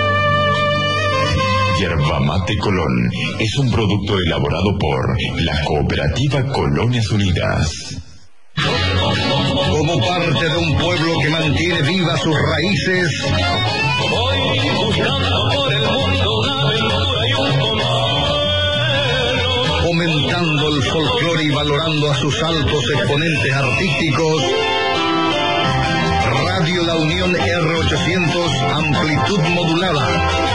Yerba Mate Colón es un producto elaborado por la Cooperativa Colonias Unidas. Como parte de un pueblo que mantiene vivas sus raíces, voy buscando por el mundo una aventura y un consuelo. fomentando el folclore y valorando a sus altos exponentes artísticos, Radio La Unión R800 amplitud modulada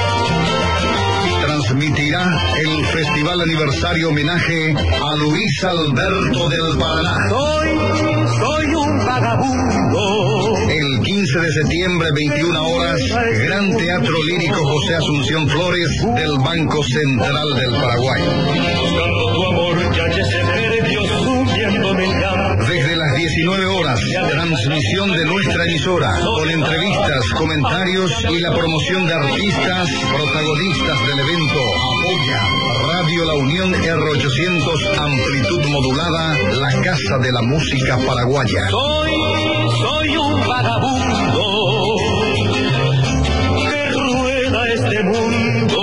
transmitirá el Festival Aniversario Homenaje a Luis Alberto del Paraná. Soy un vagabundo. El 15 de septiembre, 21 horas, Gran Teatro Lírico José Asunción Flores del Banco Central del Paraguay. Buscando tu amor, ya que se perdió subiendo en el gas. Desde las 19 19 horas, transmisión de nuestra emisora, con entrevistas, comentarios y la promoción de artistas protagonistas del evento. Apoya Radio La Unión R800, amplitud modulada, la casa de la música paraguaya. Soy un vagabundo que rueda este mundo.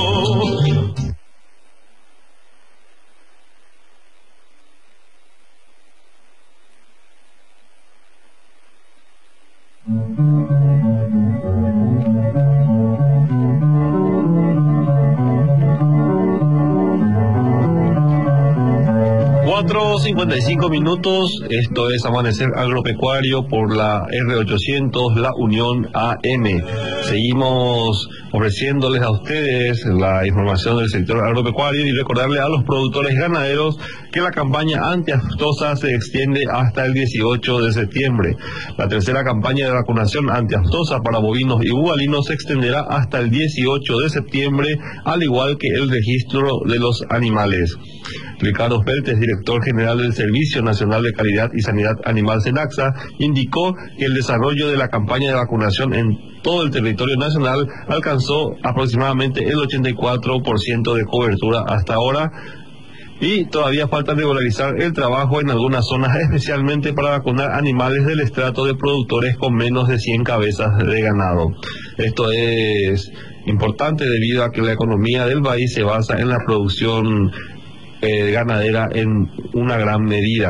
Cuatro 55 minutos, esto es Amanecer Agropecuario por la R800, La Unión AM. Seguimos ofreciéndoles a ustedes la información del sector agropecuario y recordarle a los productores ganaderos que la campaña antiaftosa se extiende hasta el 18 de septiembre. La tercera campaña de vacunación antiaftosa para bovinos y bubalinos se extenderá hasta el 18 de septiembre, al igual que el registro de los animales. Ricardo Peltes, director general del Servicio Nacional de Calidad y Sanidad Animal SENACSA, indicó que el desarrollo de la campaña de vacunación en todo el territorio nacional alcanzó aproximadamente el 84% de cobertura hasta ahora, y todavía falta regularizar el trabajo en algunas zonas, especialmente para vacunar animales del estrato de productores con menos de 100 cabezas de ganado. Esto es importante debido a que la economía del país se basa en la producción ganadera en una gran medida.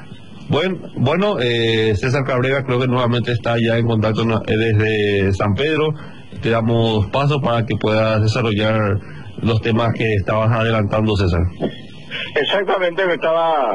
Bueno, César Cabrera creo que nuevamente está ya en contacto desde San Pedro. Te damos paso para que puedas desarrollar los temas que estabas adelantando, César. Exactamente, estaba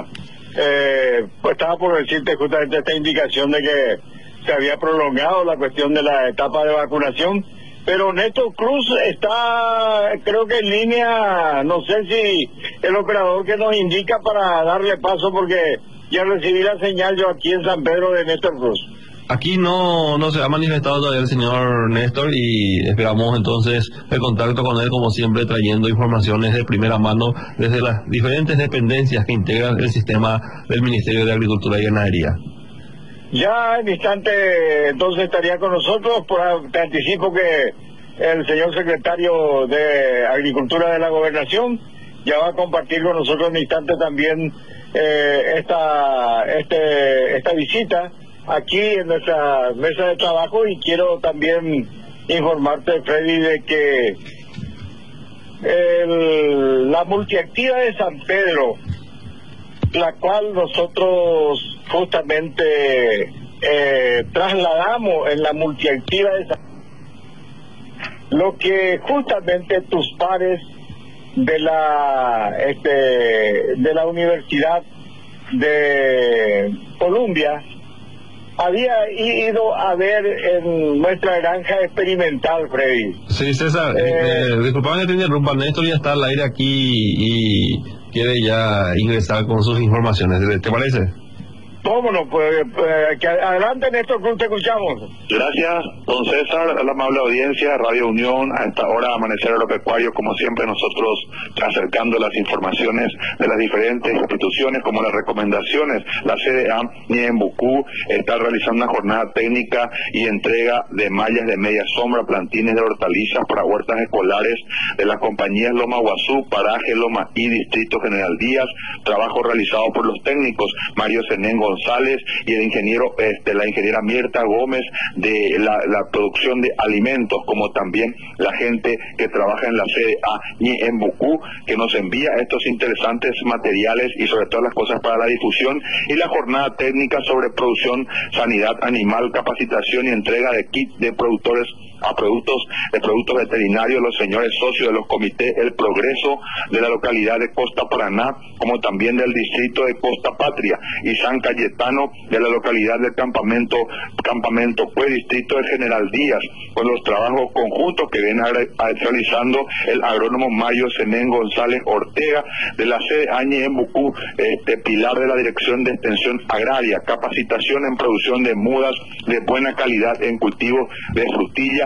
por decirte justamente esta indicación de que se había prolongado la cuestión de la etapa de vacunación, pero Néstor Cruz está, creo que en línea, no sé si el operador que nos indica para darle paso, porque ya recibí la señal yo aquí en San Pedro de Néstor Cruz. Aquí no se ha manifestado todavía el señor Néstor y esperamos entonces el contacto con él, como siempre, trayendo informaciones de primera mano desde las diferentes dependencias que integran el sistema del Ministerio de Agricultura y Ganadería. Ya en instante entonces estaría con nosotros. Te anticipo que el señor secretario de Agricultura de la Gobernación ya va a compartir con nosotros en instante también esta visita aquí en nuestra mesa de trabajo. Y quiero también informarte, Freddy, de que la multiactividad de San Pedro, la cual nosotros justamente trasladamos en la multiactiva de San Pedro, lo que justamente tus pares de la Universidad de Columbia había ido a ver en nuestra granja experimental, Freddy. Sí, César, disculpame que te interrumpa, Néstor ya está al aire aquí y quiere ya ingresar con sus informaciones, ¿te parece? ¿Cómo no? Que adelante, Néstor Cruz, te escuchamos. Gracias, don César, a la amable audiencia, Radio Unión, a esta hora Amanecer Agropecuario, como siempre nosotros acercando las informaciones de las diferentes instituciones, como las recomendaciones. La CDA Ñembucú está realizando una jornada técnica y entrega de mallas de media sombra, plantines de hortalizas para huertas escolares de las compañías Loma Guazú, Paraje, Loma y Distrito General Díaz, trabajo realizado por los técnicos Mario Zenén González y el ingeniero, la ingeniera Mirta Gómez de la producción de alimentos, como también la gente que trabaja en la CDA en Bucú, que nos envía estos interesantes materiales y sobre todas las cosas para la difusión, y la jornada técnica sobre producción, sanidad animal, capacitación y entrega de kits de productores a productos veterinarios, los señores socios de los comités El Progreso de la localidad de Costa Paraná, como también del distrito de Costa Patria, y San Cayetano de la localidad del Campamento pues distrito de General Díaz, con los trabajos conjuntos que viene realizando el agrónomo Mario Zenén González Ortega de la sede Añe en Bucú, pilar de la Dirección de Extensión Agraria, capacitación en producción de mudas de buena calidad en cultivo de frutilla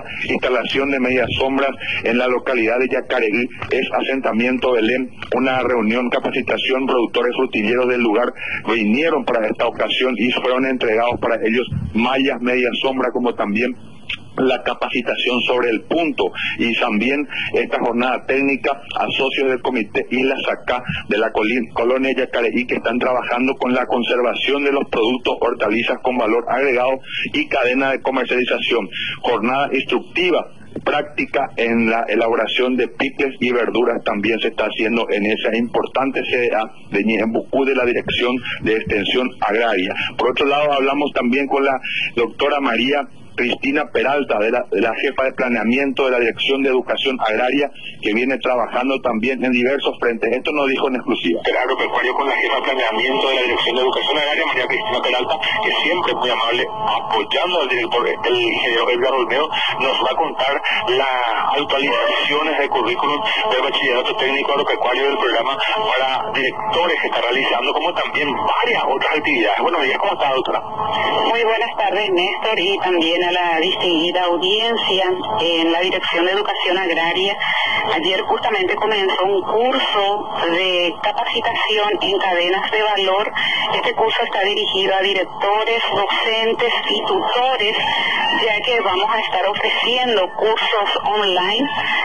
agraria, instalación de medias sombras en la localidad de Yacareí, es asentamiento Belén, una reunión, capacitación, productores frutilleros del lugar vinieron para esta ocasión y fueron entregados para ellos mallas, medias sombra, como también la capacitación sobre el punto, y también esta jornada técnica a socios del comité y la SACA de la colonia Yacareí, que están trabajando con la conservación de los productos hortalizas con valor agregado y cadena de comercialización. Jornada instructiva, práctica en la elaboración de picles y verduras también se está haciendo en esa importante CDA de Ñembucú de la Dirección de Extensión Agraria. Por otro lado, hablamos también con la doctora María Cristina Peralta, de la jefa de planeamiento de la Dirección de Educación Agraria, que viene trabajando también en diversos frentes. Esto nos dijo en exclusiva. El agropecuario con la jefa de planeamiento de la Dirección de Educación Agraria, María Cristina Peralta, que siempre muy amable, apoyando al director, el ingeniero Edgar Olmedo, nos va a contar las actualizaciones de currículum del bachillerato técnico agropecuario del programa para directores que está realizando, como también varias otras actividades. Buenos días, ¿cómo está, doctora? Muy buenas tardes, Néstor, y también a la distinguida audiencia en la Dirección de Educación Agraria. Ayer justamente comenzó un curso de capacitación en cadenas de valor. Este curso está dirigido a directores, docentes y tutores, ya que vamos a estar ofreciendo cursos online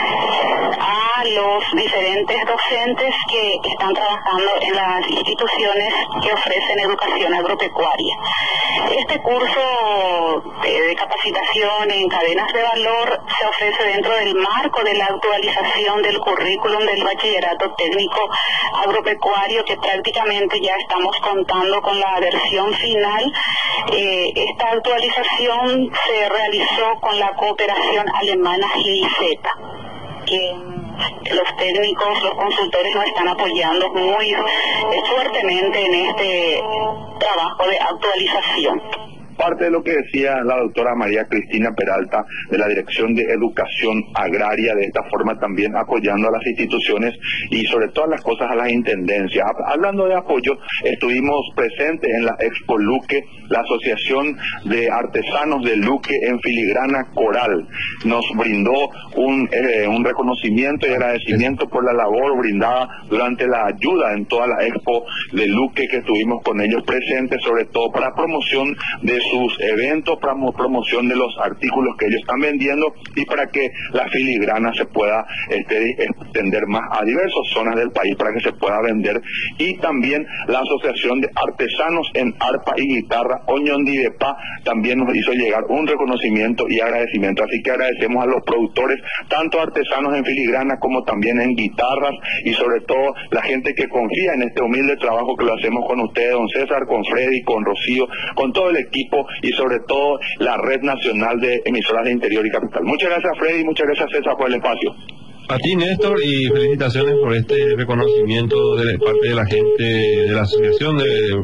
a los diferentes docentes que están trabajando en las instituciones que ofrecen educación agropecuaria. Este curso de capacitación en cadenas de valor se ofrece dentro del marco de la actualización del currículum del bachillerato técnico agropecuario, que prácticamente ya estamos contando con la versión final. Esta actualización se realizó con la cooperación alemana GIZ, que los técnicos, los consultores nos están apoyando muy fuertemente en este trabajo de actualización. Parte de lo que decía la doctora María Cristina Peralta de la Dirección de Educación Agraria, de esta forma también apoyando a las instituciones y sobre todas las cosas a las intendencias. Hablando de apoyo, estuvimos presentes en la Expo Luque, la Asociación de Artesanos de Luque en Filigrana Coral. Nos brindó un reconocimiento y agradecimiento por la labor brindada durante la ayuda en toda la Expo de Luque que estuvimos con ellos presentes, sobre todo para promoción de sus eventos, para promoción de los artículos que ellos están vendiendo y para que la filigrana se pueda extender más a diversas zonas del país para que se pueda vender. Y también la Asociación de Artesanos en Arpa y Guitarra, Oñondivepa, también nos hizo llegar un reconocimiento y agradecimiento. Así que agradecemos a los productores, tanto artesanos en filigrana como también en guitarras, y sobre todo la gente que confía en este humilde trabajo que lo hacemos con ustedes, don César, con Freddy, con Rocío, con todo el equipo y sobre todo la Red Nacional de Emisoras de Interior y Capital. Muchas gracias, Freddy, muchas gracias, César, por el espacio. A ti, Néstor, y felicitaciones por este reconocimiento de parte de la gente de la Asociación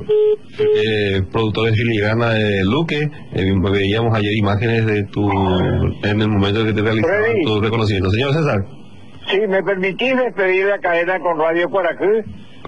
de Productores Filigrana de Luque. Veíamos ayer imágenes de en el momento que te realizaban tu reconocimiento. Señor César. Sí, me permitís despedir la cadena con Radio Cuaracú.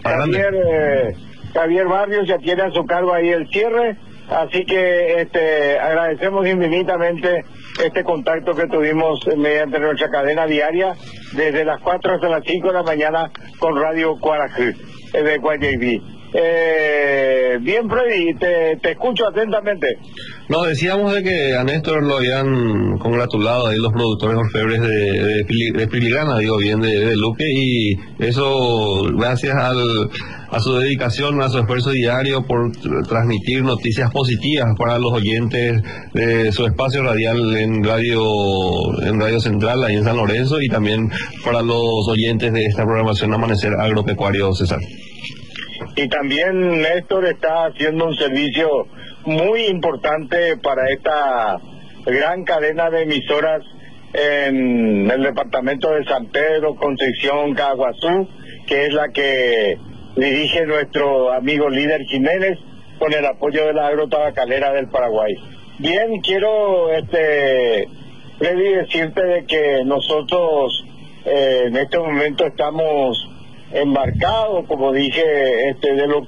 Javier Barrios ya tiene a su cargo ahí el cierre. Así que agradecemos infinitamente este contacto que tuvimos mediante nuestra cadena diaria desde las 4 hasta las 5 de la mañana con Radio Cuaracú de Guayaquil. Bien, Freddy, te escucho atentamente. No, decíamos de que a Néstor lo habían congratulado ahí los productores orfebres de filigrana, digo bien, de Luque, y eso gracias a su dedicación, a su esfuerzo diario por transmitir noticias positivas para los oyentes de su espacio radial en Radio Central, ahí en San Lorenzo, y también para los oyentes de esta programación Amanecer Agropecuario, César. Y también Néstor está haciendo un servicio muy importante para esta gran cadena de emisoras en el departamento de San Pedro, Concepción, Caguazú, que es la que dirige nuestro amigo líder Jiménez con el apoyo de la agrotabacalera del Paraguay. Bien, quiero Freddy, decirte de que nosotros en este momento estamos embarcados, como dije, de lo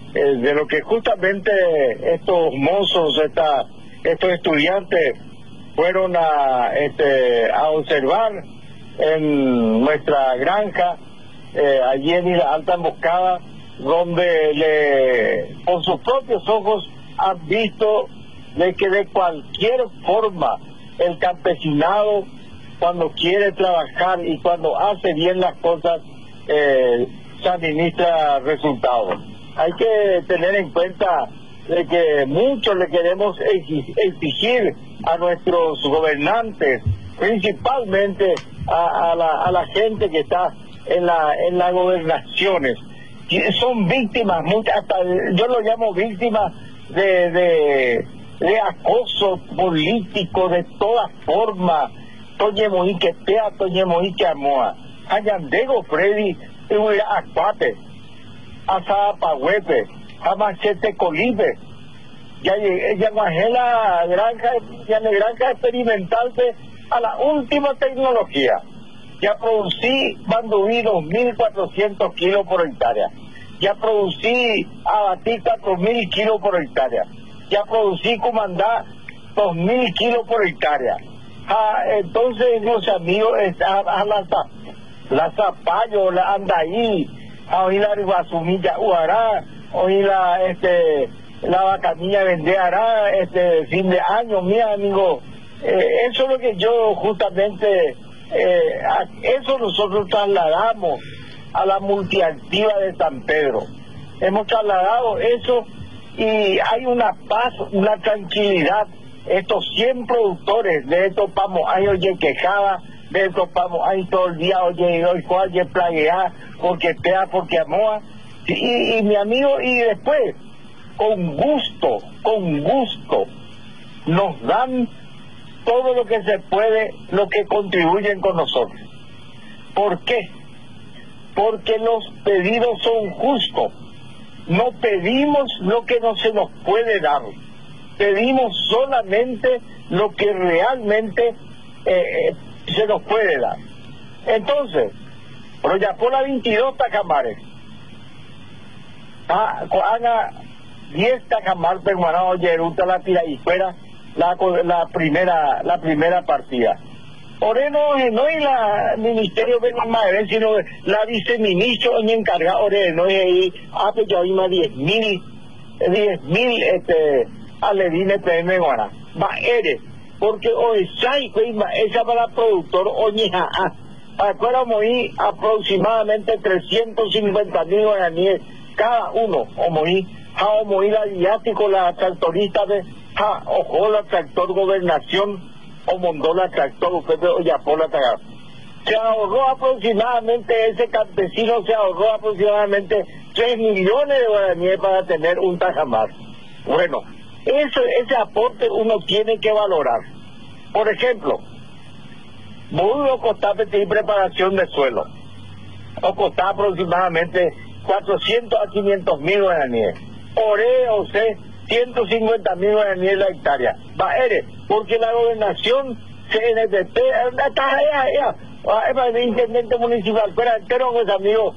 que justamente estos mozos, estos estudiantes fueron a observar en nuestra granja, allí en la Alta Emboscada, donde con sus propios ojos han visto de que de cualquier forma el campesinado, cuando quiere trabajar y cuando hace bien las cosas, se administra resultados. Hay que tener en cuenta de que muchos le queremos exigir a nuestros gobernantes, principalmente a la gente que está en las gobernaciones, que son víctimas, hasta yo lo llamo víctimas de acoso político de todas formas. Toñe Mojique Pea, Toñe Mojique Amoa, Ayandego Freddy, Acuate, Azapahuepe, Amachete Colibe, ya bajé la granja experimental a la última tecnología. Ya producí banduí 2.400 kilos por hectárea. Ya producí abatí 4.000 kilos por hectárea. Ya producí comandá 2.000 kilos por hectárea. Entonces los amigos, la Zapallo, la Andaí, hoy la Ribazumilla Uará, hoy la Bacanilla Vendeará, fin de año, mi amigo. Eso es lo que yo justamente, eso nosotros trasladamos a la multiactiva de San Pedro. Hemos trasladado eso y hay una paz, una tranquilidad. Estos 100 productores de estos pamos hay oye quejada, de estos pamos hay todo el día oye plaguear, porque pea, porque amoa, y mi amigo, y después con gusto nos dan todo lo que se puede, lo que contribuyen con nosotros. ¿Por qué? Porque los pedidos son justos. No pedimos lo que no se nos puede dar. Pedimos solamente lo que realmente se nos puede dar. Entonces, Royapola 22 tajamares. Haga 10 tajamar permanado yeruta la tira y fuera la primera partida. Oreno no es la ministerio de Madre, sino la viceministro en encargado Oreno y ya hay más 10.000 alevines PM guana. Va ere, porque hoy sai esa para productor oñeja. Acuérdamos ahí aproximadamente 350.000 guaraníes cada uno, como la diático, la tractorista de ojo la tractor gobernación, o Mondola tractor, Pepe Oyapola tractor. Se ahorró aproximadamente, ese campesino se ahorró aproximadamente 3 millones de guaraníes para tener un tajamar. Bueno, ese aporte uno tiene que valorar. Por ejemplo, Burro costaba pedir preparación de suelo, o costaba aproximadamente 400 a 500.000 guaraníes. Oreo, 150.000 guaraníes la hectárea. Porque la gobernación, CNTP, el intendente municipal, fuera entero con amigos,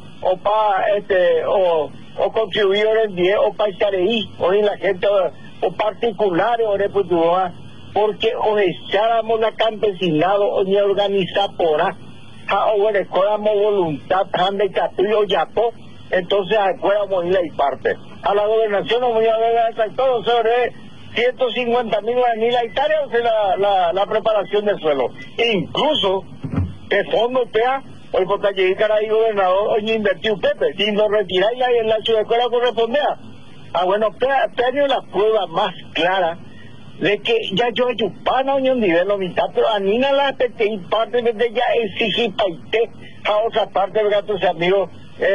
o contribuidores en 10, o paisareí, o en la gente, o particulares, porque o echáramos la campesinado, o ni organizar por o recordamos voluntad, de capillo, yapo, entonces acuéramos ir y parte. A la gobernación nos voy a ver todo sobre 150.000 guaraníes la hectárea, o sea, la preparación del suelo. E incluso, de fondo, hoy por llegar ahí gobernador, hoy invertió Pepe, y lo retiráis ahí en la ciudad escuela correspondea. Bueno, tengo la prueba más clara de que ya yo ayupana un nivel lo mitad, pero a Nina la PTI parte de ya exigir paite a otra parte de gatos amigos,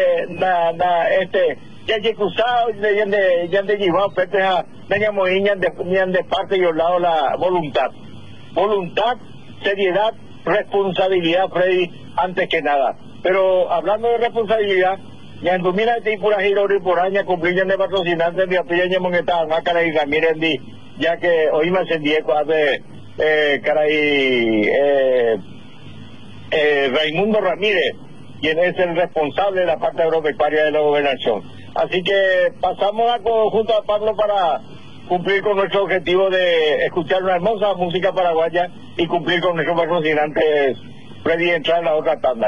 ya he cruzado, ya de llevado Pepe a de parte y al lado la voluntad, seriedad, responsabilidad, Freddy, antes que nada. Pero hablando de responsabilidad, ya en 2000 pura giro por año cumplían de patrocinantes de apilla y moneta mácara y Ramírez ya que hoy me ascendí hace Raimundo Ramírez, quien es el responsable de la parte agropecuaria de la gobernación. Así que pasamos junto a Pablo para cumplir con nuestro objetivo de escuchar una hermosa música paraguaya y cumplir con nuestros patrocinantes Freddy, entrar en la otra tanda,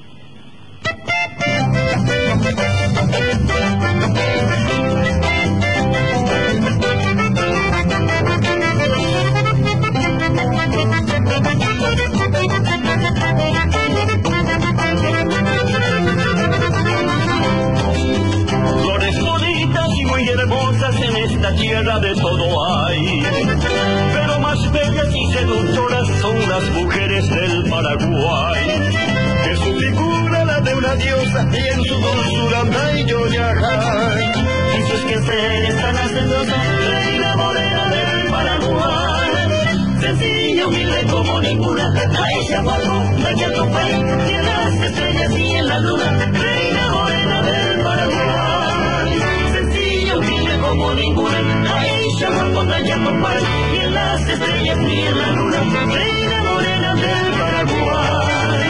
Flores bonitas y muy hermosas en esta tierra de todo hay, pero más bellas y seductoras son las mujeres del Paraguay, que su figura la de una diosa y en su dulzura anda y llora. En sus quehaceres tan hacendosas, reina morena del Paraguay, sencilla, humilde como ninguna, a ella bajo, daña tu país, y en las estrellas y en la luna, reina morena del Paraguay, sencilla, humilde como ninguna, a ella bajo, daña tu país, y en las estrellas y en la luna, reina morena del Paraguay.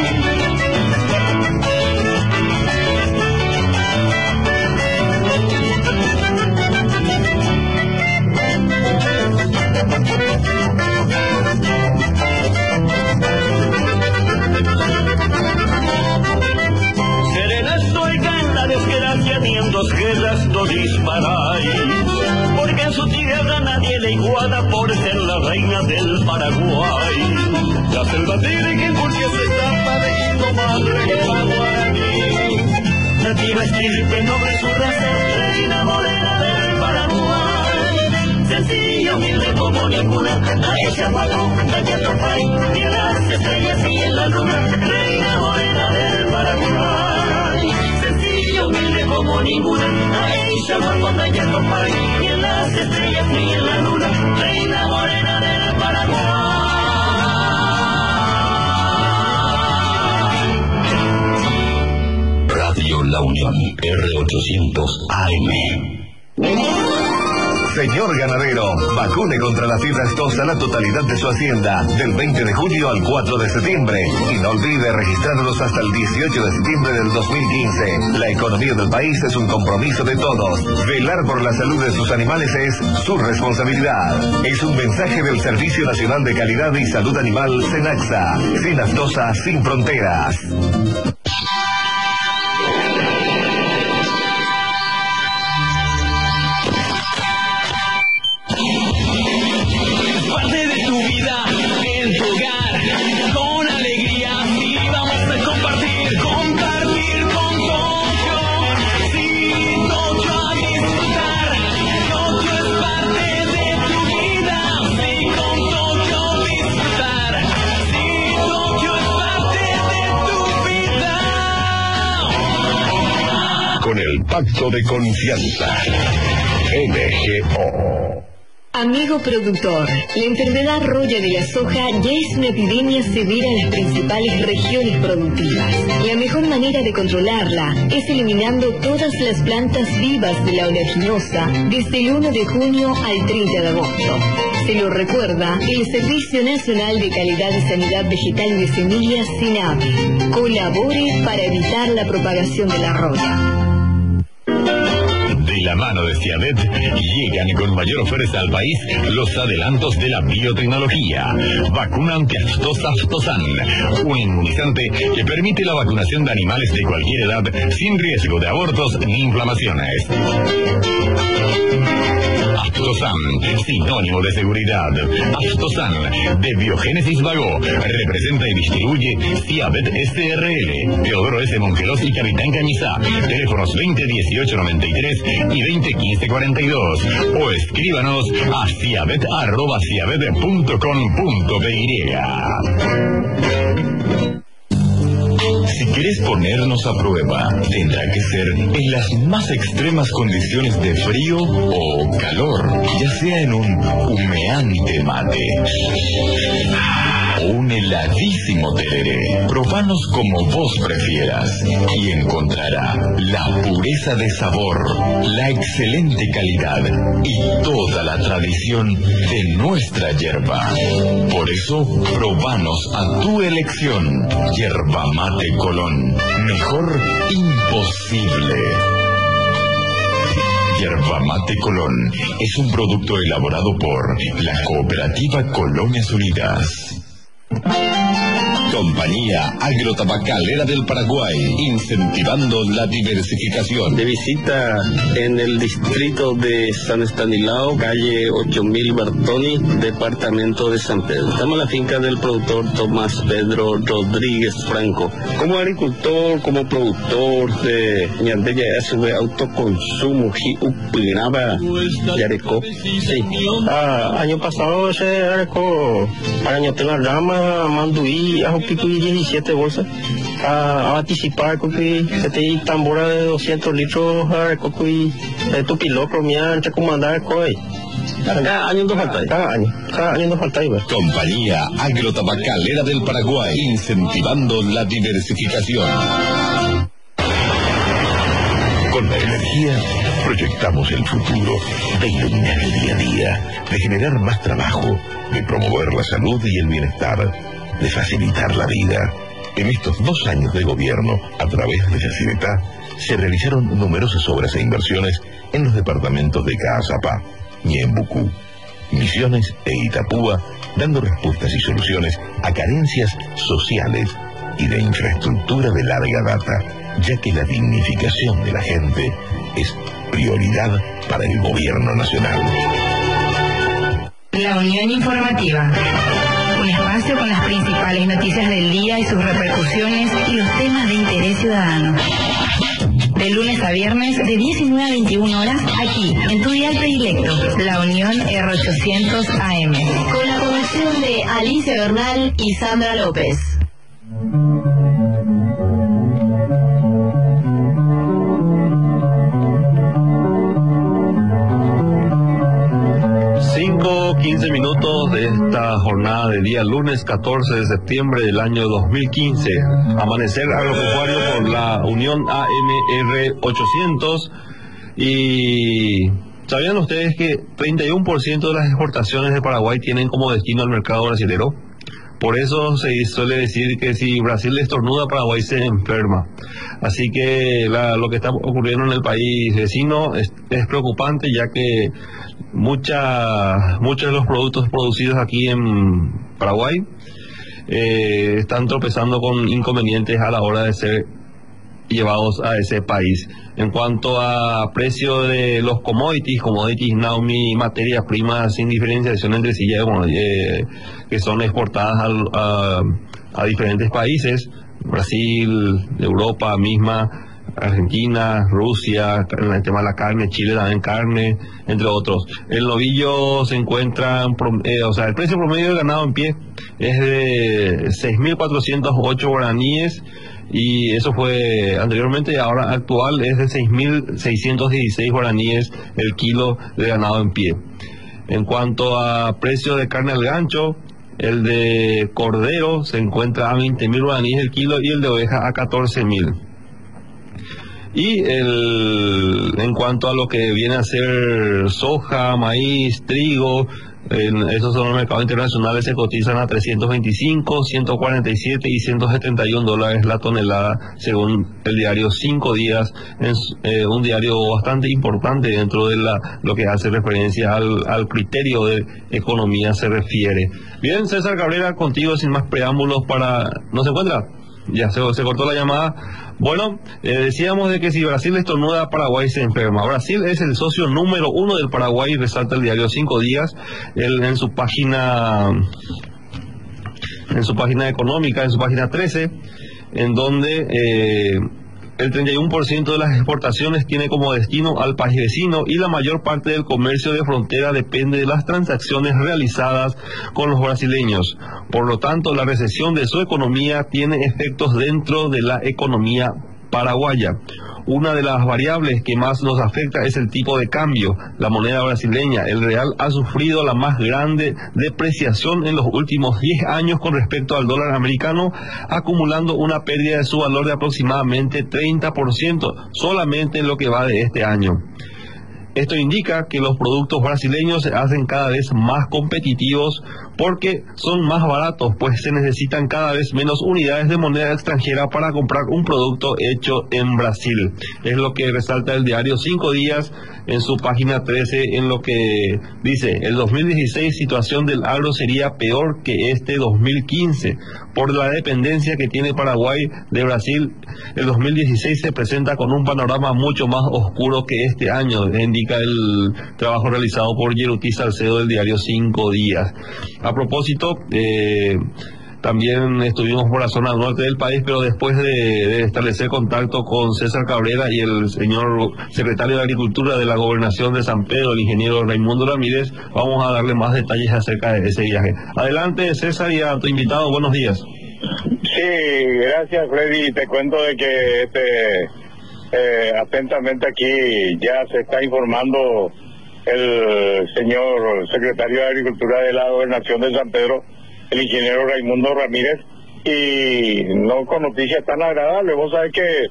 Serena estoy en la desgracia, ni en dos guerras no disparáis, porque en su tierra nadie le iguala por ser la reina del Paraguay. La selva virgen porque se tapa de indomable guerra guaraní, nativa estirpe noble su raza, reina morena del Paraguay, sencilla, humilde como ninguna, a ella bajo, daña tu país, ni en las estrellas y en la luna, reina morena del Paraguay, sencilla, humilde como ninguna, a ella bajo, daña tu país, ni en las estrellas y en la luna, reina morena del Paraguay. Radio La Unión, R800 AM. Señor ganadero, vacune contra la fiebre aftosa la totalidad de su hacienda, del 20 de julio al 4 de septiembre. Y no olvide registrarlos hasta el 18 de septiembre del 2015. La economía del país es un compromiso de todos. Velar por la salud de sus animales es su responsabilidad. Es un mensaje del Servicio Nacional de Calidad y Salud Animal, SENACSA. Sin aftosa, sin fronteras. Con el pacto de confianza. MGO. Amigo productor, la enfermedad roya de la soja ya es una epidemia severa en las principales regiones productivas. La mejor manera de controlarla es eliminando todas las plantas vivas de la oleaginosa desde el 1 de junio al 30 de agosto. Se lo recuerda el Servicio Nacional de Calidad y Sanidad Vegetal y de Semillas, SINAVE. Colabore para evitar la propagación de la roya. De la mano de Ciavet llegan con mayor fuerza al país los adelantos de la biotecnología. Vacuna antiaftosa Aftosan, un inmunizante que permite la vacunación de animales de cualquier edad sin riesgo de abortos ni inflamaciones. Aftosan, sinónimo de seguridad. Aftosan, de Biogénesis Vago, representa y distribuye Ciavet SRL, Teodoro S. Mongelos y Capitán Cañizá. Teléfonos 2018-93 y 2015-42. O escríbanos a ciavet@ciavet.com.py. Si querés ponernos a prueba, tendrá que ser en las más extremas condiciones de frío o calor, ya sea en un humeante mate o un heladísimo tereré. Probanos como vos prefieras y encontrará la pureza de sabor, la excelente calidad y toda la tradición de nuestra yerba. Por eso, probanos a tu elección. Yerba Mate Colón. Mejor imposible. Yerba Mate Colón es un producto elaborado por la Cooperativa Colonias Unidas. Compañía Agrotabacalera del Paraguay, incentivando la diversificación. De visita en el distrito de San Estanislao, calle 8000 Bertoni, departamento de San Pedro. Estamos en la finca del productor Tomás Pedro Rodríguez Franco. Como agricultor, como productor de ñandeya de autoconsumo, Upinaba, Yareco. Sí. Año pasado se arecó para ñotelar rama, manduí, pico y 17 bolsas a participar con que este tambora de 200 litros a cocuy tu piloto mía entre comandar coi cada año nos falta Compañía Agrotabacalera del Paraguay, incentivando la diversificación. Con la energía proyectamos el futuro de iluminar el día a día, de generar más trabajo, de promover la salud y el bienestar, de facilitar la vida. En estos 2 años de gobierno, a través de Facilita, se realizaron numerosas obras e inversiones en los departamentos de Caazapá, Ñembucú, Misiones e Itapúa, dando respuestas y soluciones a carencias sociales y de infraestructura de larga data, ya que la dignificación de la gente es prioridad para el gobierno nacional. La Unión Informativa. Un espacio con las principales noticias del día y sus repercusiones y los temas de interés ciudadano. De lunes a viernes, de 19 a 21 horas, aquí, en tu dial predilecto, La Unión R800 AM. Con la conducción de Alicia Bernal y Sandra López. Minutos de esta jornada de día lunes 14 de septiembre del año 2015. Amanecer agropecuario por la Unión AMR 800. Y ¿sabían ustedes que 31% de las exportaciones de Paraguay tienen como destino al mercado brasilero? Por eso se suele decir que si Brasil estornuda, Paraguay se enferma. Así que lo que está ocurriendo en el país vecino es preocupante, ya que muchos de los productos producidos aquí en Paraguay están tropezando con inconvenientes a la hora de ser llevados a ese país. En cuanto a precio de los commodities, Naomi, materias primas sin diferenciación entre sí, que son exportadas a diferentes países, Brasil, Europa misma, Argentina, Rusia, en el tema de la carne, Chile también carne, entre otros. El novillo se encuentra, el precio promedio del ganado en pie es de 6.408 guaraníes, y eso fue anteriormente, ahora actual es de 6.616 guaraníes el kilo de ganado en pie. En cuanto a precio de carne al gancho, el de cordero se encuentra a 20.000 guaraníes el kilo y el de oveja a 14.000. Y en cuanto a lo que viene a ser soja, maíz, trigo, esos son los mercados internacionales, se cotizan a 325, 147 y 171 dólares la tonelada, según el diario 5 Días, un diario bastante importante dentro de lo que hace referencia al criterio de economía se refiere. Bien, César Cabrera, contigo sin más preámbulos ¿no se encuentra? Ya se cortó la llamada. Bueno, decíamos de que si Brasil estornuda, Paraguay se enferma. Brasil es el socio número 1 del Paraguay, resalta el diario 5 Días, en su página económica, en su página 13, en donde el 31% de las exportaciones tiene como destino al país vecino, y la mayor parte del comercio de frontera depende de las transacciones realizadas con los brasileños. Por lo tanto, la recesión de su economía tiene efectos dentro de la economía paraguaya. Una de las variables que más nos afecta es el tipo de cambio. La moneda brasileña, el real, ha sufrido la más grande depreciación en los últimos 10 años con respecto al dólar americano, acumulando una pérdida de su valor de aproximadamente 30% solamente en lo que va de este año. Esto indica que los productos brasileños se hacen cada vez más competitivos porque son más baratos, pues se necesitan cada vez menos unidades de moneda extranjera para comprar un producto hecho en Brasil. Es lo que resalta el diario 5 Días en su página 13, en lo que dice: el 2016 situación del agro sería peor que este 2015. Por la dependencia que tiene Paraguay de Brasil, el 2016 se presenta con un panorama mucho más oscuro que este año, indica el trabajo realizado por Yeruti Salcedo del diario 5 Días. A propósito, también estuvimos por la zona norte del país, pero después de establecer contacto con César Cabrera y el señor secretario de Agricultura de la Gobernación de San Pedro, el ingeniero Raimundo Ramírez, vamos a darle más detalles acerca de ese viaje. Adelante, César, y a tu invitado, buenos días. Sí, gracias, Freddy. Te cuento de que atentamente aquí ya se está informando el señor secretario de Agricultura de la Gobernación de San Pedro, el ingeniero Raimundo Ramírez, y no con noticias tan agradables. Vos sabés que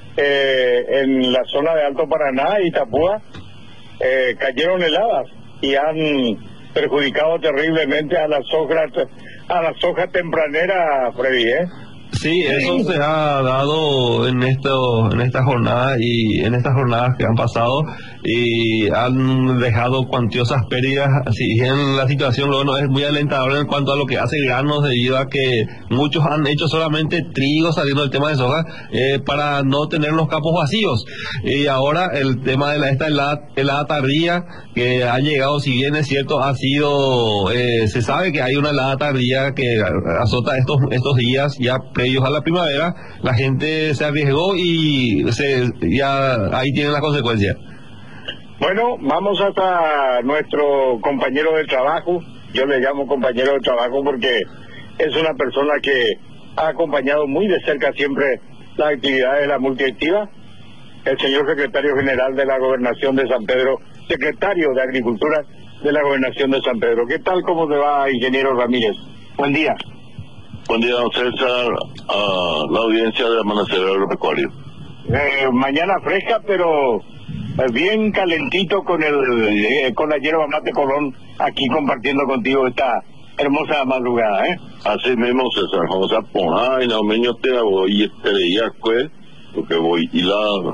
en la zona de Alto Paraná y Itapúa cayeron heladas y han perjudicado terriblemente a la soja tempranera, Freddy, Sí, eso se ha dado en esta jornada y en estas jornadas que han pasado, y han dejado cuantiosas pérdidas. Si bien la situación luego no es muy alentadora en cuanto a lo que hace granos, debido a que muchos han hecho solamente trigo, saliendo del tema de soja, para no tener los campos vacíos. Y ahora el tema de esta helada tardía que ha llegado, si bien es cierto, ha sido, se sabe que hay una helada tardía que azota estos días ya previos a la primavera. La gente se arriesgó y ya ahí tienen las consecuencias. Bueno, vamos hasta nuestro compañero de trabajo. Yo le llamo compañero de trabajo porque es una persona que ha acompañado muy de cerca siempre las actividades de la multiactiva, el señor secretario general de la Gobernación de San Pedro, secretario de Agricultura de la Gobernación de San Pedro. ¿Qué tal? ¿Cómo te va, ingeniero Ramírez? Buen día. Buen día, don César, a la audiencia de Amanecer Agropecuario. Mañana fresca, pero bien calentito con la yerba mate Colón, aquí compartiendo contigo esta hermosa madrugada, Así mismo, César, vamos a poner en aumento te voy a porque voy y la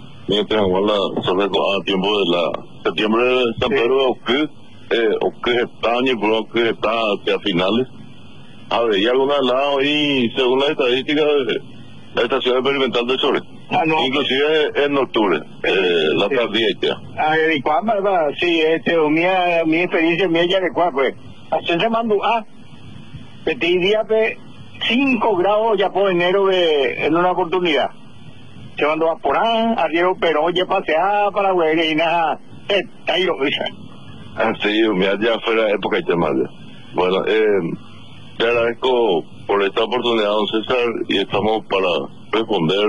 sobre a tiempo de la septiembre de San Pedro o que están y creo que está hacia finales. A ver, y alguna lado y según las estadísticas de la estación experimental de Chore, inclusive en octubre, la tardía ¿y cuándo va? Sí, mi experiencia mía ya de cuál pues, así se mandó petit día 5 grados ya por enero en una oportunidad, se mandó a por arriero, pero oye paseada para huele y nada, tairo, sí, ya fuera época y temas. Bueno, te agradezco por esta oportunidad, don César, y estamos para responder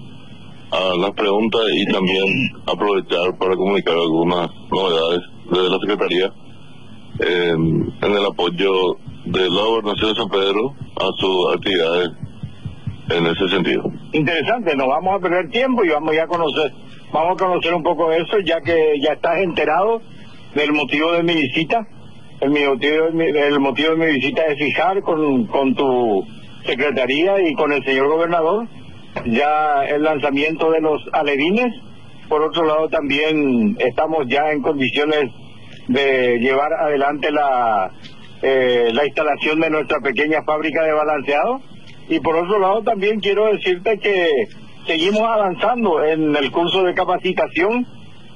a las preguntas y también aprovechar para comunicar algunas novedades de la Secretaría en el apoyo de la Gobernación de San Pedro a sus actividades en ese sentido. Interesante, no vamos a perder tiempo y vamos a conocer un poco de eso, ya que ya estás enterado del motivo de mi visita. El motivo de mi visita es fijar con tu secretaría y con el señor gobernador ya el lanzamiento de los alevines. Por otro lado, también estamos ya en condiciones de llevar adelante la instalación de nuestra pequeña fábrica de balanceado. Y por otro lado, también quiero decirte que seguimos avanzando en el curso de capacitación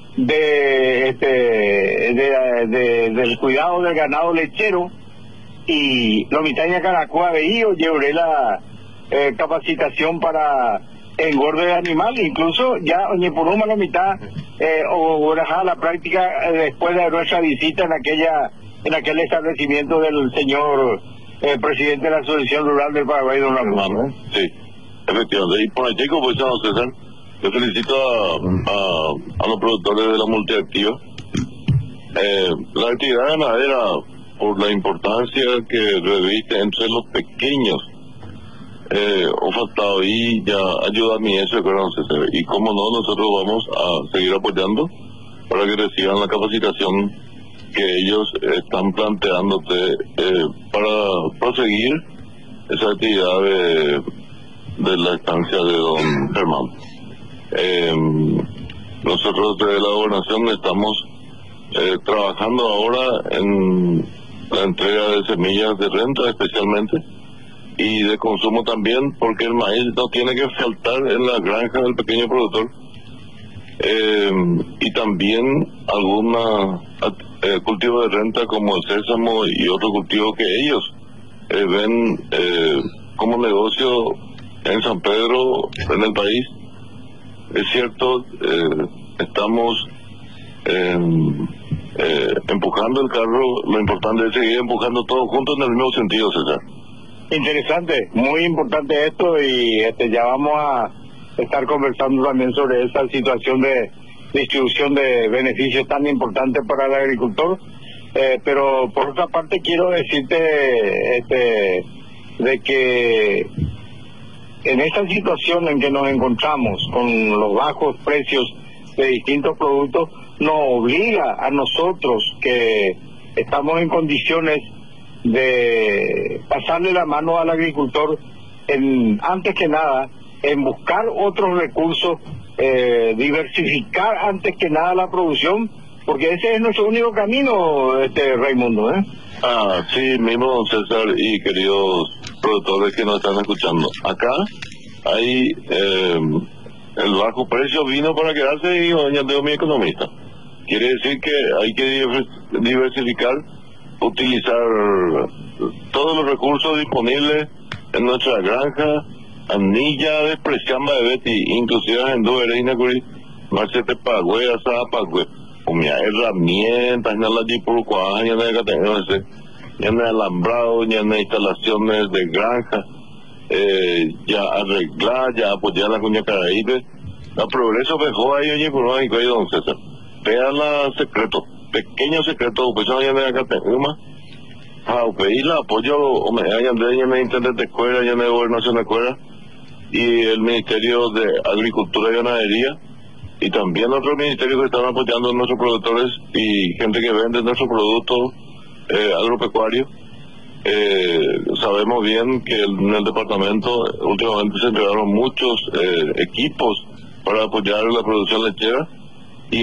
del cuidado del ganado lechero, y Lomitaña Caracúa Veío llevaré la capacitación para engorde de animal. Incluso ya Oñepuruma la mitad la práctica después de nuestra visita en aquel establecimiento del señor presidente de la Asociación Rural del Paraguay, don Ramón. Sí, efectivamente. Y por allí, como dice don César, yo felicito a los productores de la multiactiva. La actividad ganadera, por la importancia que reviste entre los pequeños, faltado y ya ayuda a mí eso, y como no, nosotros vamos a seguir apoyando para que reciban la capacitación que ellos están planteándote para proseguir esa actividad de la estancia de don Germán. Nosotros de la gobernación estamos trabajando ahora en la entrega de semillas de renta especialmente y de consumo también, porque el maíz no tiene que faltar en la granja del pequeño productor, y también algunos cultivos de renta como el sésamo y otro cultivo que ellos ven como negocio en San Pedro, en el país. Es cierto, estamos empujando el carro. Lo importante es seguir empujando todos juntos en el mismo sentido, César. Interesante, muy importante esto, y ya vamos a estar conversando también sobre esa situación de distribución de beneficios tan importante para el agricultor. Pero por otra parte quiero decirte de que en esta situación en que nos encontramos con los bajos precios de distintos productos, nos obliga a nosotros que estamos en condiciones de pasarle la mano al agricultor antes que nada en buscar otros recursos, diversificar antes que nada la producción, porque ese es nuestro único camino, Raimundo, sí mismo, César, y queridos productores que nos están escuchando. Acá hay el bajo precio vino para quedarse, y ya tengo mi economista. Quiere decir que hay que diversificar, utilizar todos los recursos disponibles en nuestra granja. Anilla de presiamba de Betty, inclusive en Duereina, Marcete Pagüe, Asada Pagüe, o mi herramientas, en la Jipurucuá, ya no hay que ya no hay alambrado, ya no hay instalaciones de granja, ya arreglar, ya apoyar la cuña caraíbe. La progreso mejor ahí, oye, por ahí, don César. Vean la secreto, pequeño secreto, pues ya no hay que pedir el apoyo, o me hayan de ya internet de escuela, ya no hay gobernación de escuela, y el Ministerio de Agricultura y Ganadería, y también otros ministerios que están apoyando a nuestros productores y gente que vende nuestros productos agropecuarios. Sabemos bien que en el departamento últimamente se entregaron muchos equipos para apoyar la producción lechera, y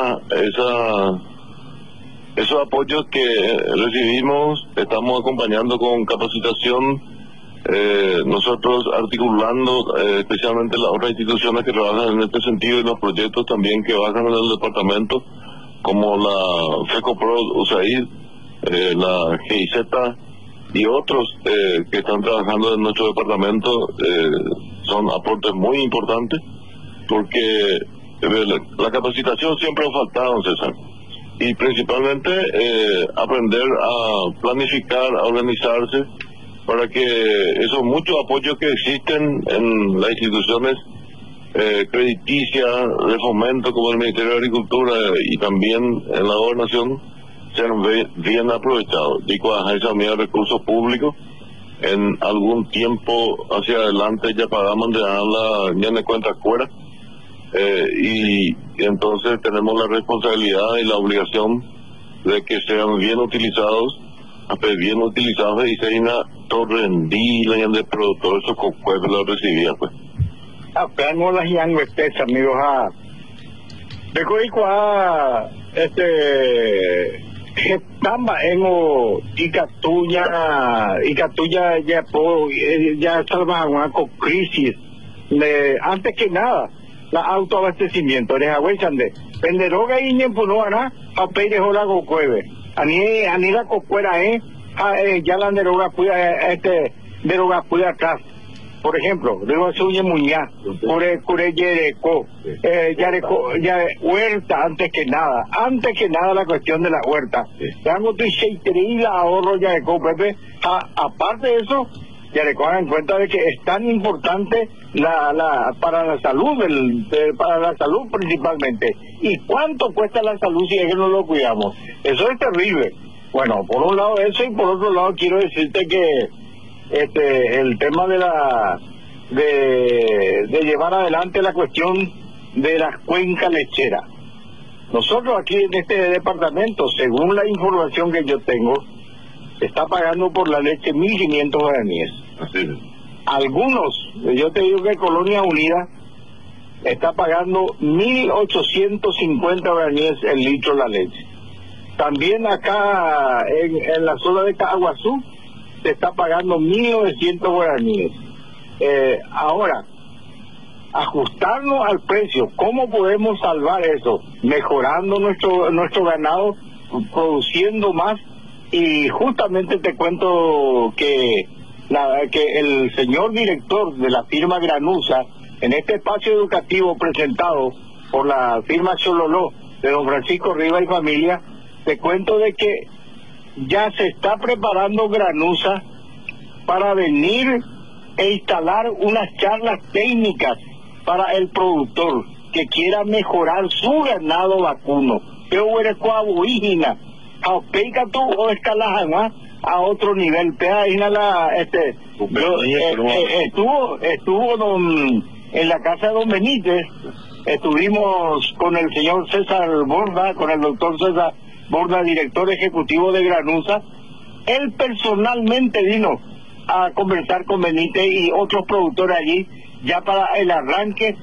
esos apoyos que recibimos estamos acompañando con capacitación, nosotros articulando especialmente las otras instituciones que trabajan en este sentido, y los proyectos también que bajan en el departamento, como la FECOPRO USAID, la GIZ y otros que están trabajando en nuestro departamento. Son aportes muy importantes, porque la capacitación siempre ha faltado, César, y principalmente aprender a planificar, a organizarse, para que esos muchos apoyos que existen en las instituciones crediticias de fomento, como el Ministerio de Agricultura y también en la gobernación, sean bien aprovechados. Digo, a esa medida de recursos públicos, en algún tiempo hacia adelante ya pagamos de la ya de cuenta fuera, y entonces tenemos la responsabilidad y la obligación de que sean bien utilizados, y se una torrendí la de productor, eso con pueblo lo recibía, pues. Apenas las yanguestes, amigos, Tamba en Icatuya ya salva con crisis. Antes que nada, la autoabastecimiento de Hawaii-Sande. Penderoga y Ñempunoana, a Peire Hola Gocueve. Ani la cocuera, ya la deroga puya atrás. Por ejemplo, luego se oye muñá, cure yereco, ya huerta antes que nada la cuestión de la huerta. Tengo tu la ahorro yareco, Pepe. Aparte de eso, yareco hagan cuenta de que es tan importante para la salud, para la salud principalmente. ¿Y cuánto cuesta la salud si es que no lo cuidamos? Eso es terrible. Bueno, por un lado eso, y por otro lado quiero decirte que el tema de llevar adelante la cuestión de las cuencas lecheras. Nosotros aquí en este departamento, según la información que yo tengo, se está pagando por la leche 1.500 guaraníes. Así es. Algunos, yo te digo que Colonia Unida está pagando 1.850 guaraníes el litro la leche. También acá en la zona de Caguazú se está pagando 1.900 guaraníes. Ahora, ajustarnos al precio, ¿cómo podemos salvar eso? Mejorando nuestro ganado, produciendo más. Y justamente te cuento que el señor director de la firma Granusa, en este espacio educativo presentado por la firma Chololó de don Francisco Riva y familia, te cuento de que ya se está preparando Granusa para venir e instalar unas charlas técnicas para el productor que quiera mejorar su ganado vacuno. Pero eres coabuígina, o escalajama a otro nivel. Estuvo en la casa de don Benítez, estuvimos con el señor César Borda, con el doctor César Borda, director ejecutivo de Granusa. Él personalmente vino a conversar con Benítez y otros productores allí, ya para el arranque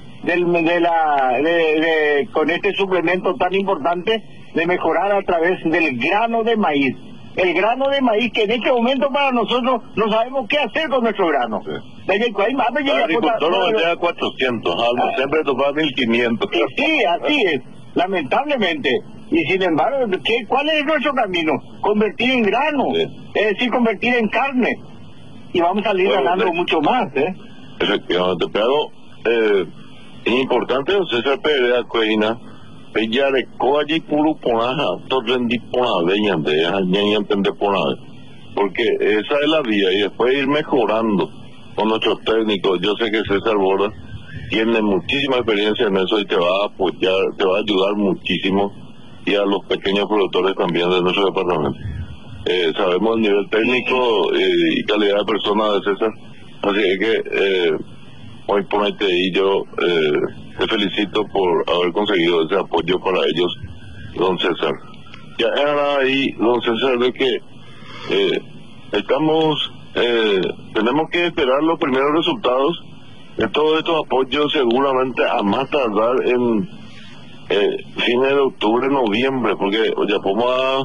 con este suplemento tan importante de mejorar a través del grano de maíz. El grano de maíz que en este momento para nosotros no sabemos qué hacer con nuestro grano. Sí. El agricultor lo vendía a 400, siempre topaba 1.500. Sí, así es, lamentablemente. Y sin embargo, ¿cuál es nuestro camino? Convertir en grano, sí. Es decir, convertir en carne. Y vamos a salir ganando mucho más, Efectivamente, pero es importante, César Pereira Cueina, Pellareco allí puro ponaja, torrendi ponaveña de entender ponaje, porque esa es la vía, y después ir mejorando con nuestros técnicos. Yo sé que César Borda tiene muchísima experiencia en eso y te va a apoyar, te va a ayudar muchísimo, y a los pequeños productores también de nuestro departamento. Sabemos el nivel técnico y calidad de persona de César, así que hoy ponete y yo te felicito por haber conseguido ese apoyo para ellos, don César. Ya era ahí, don César, de que tenemos que esperar los primeros resultados de todos estos apoyos, seguramente a más tardar en fines de octubre, noviembre, porque ya podemos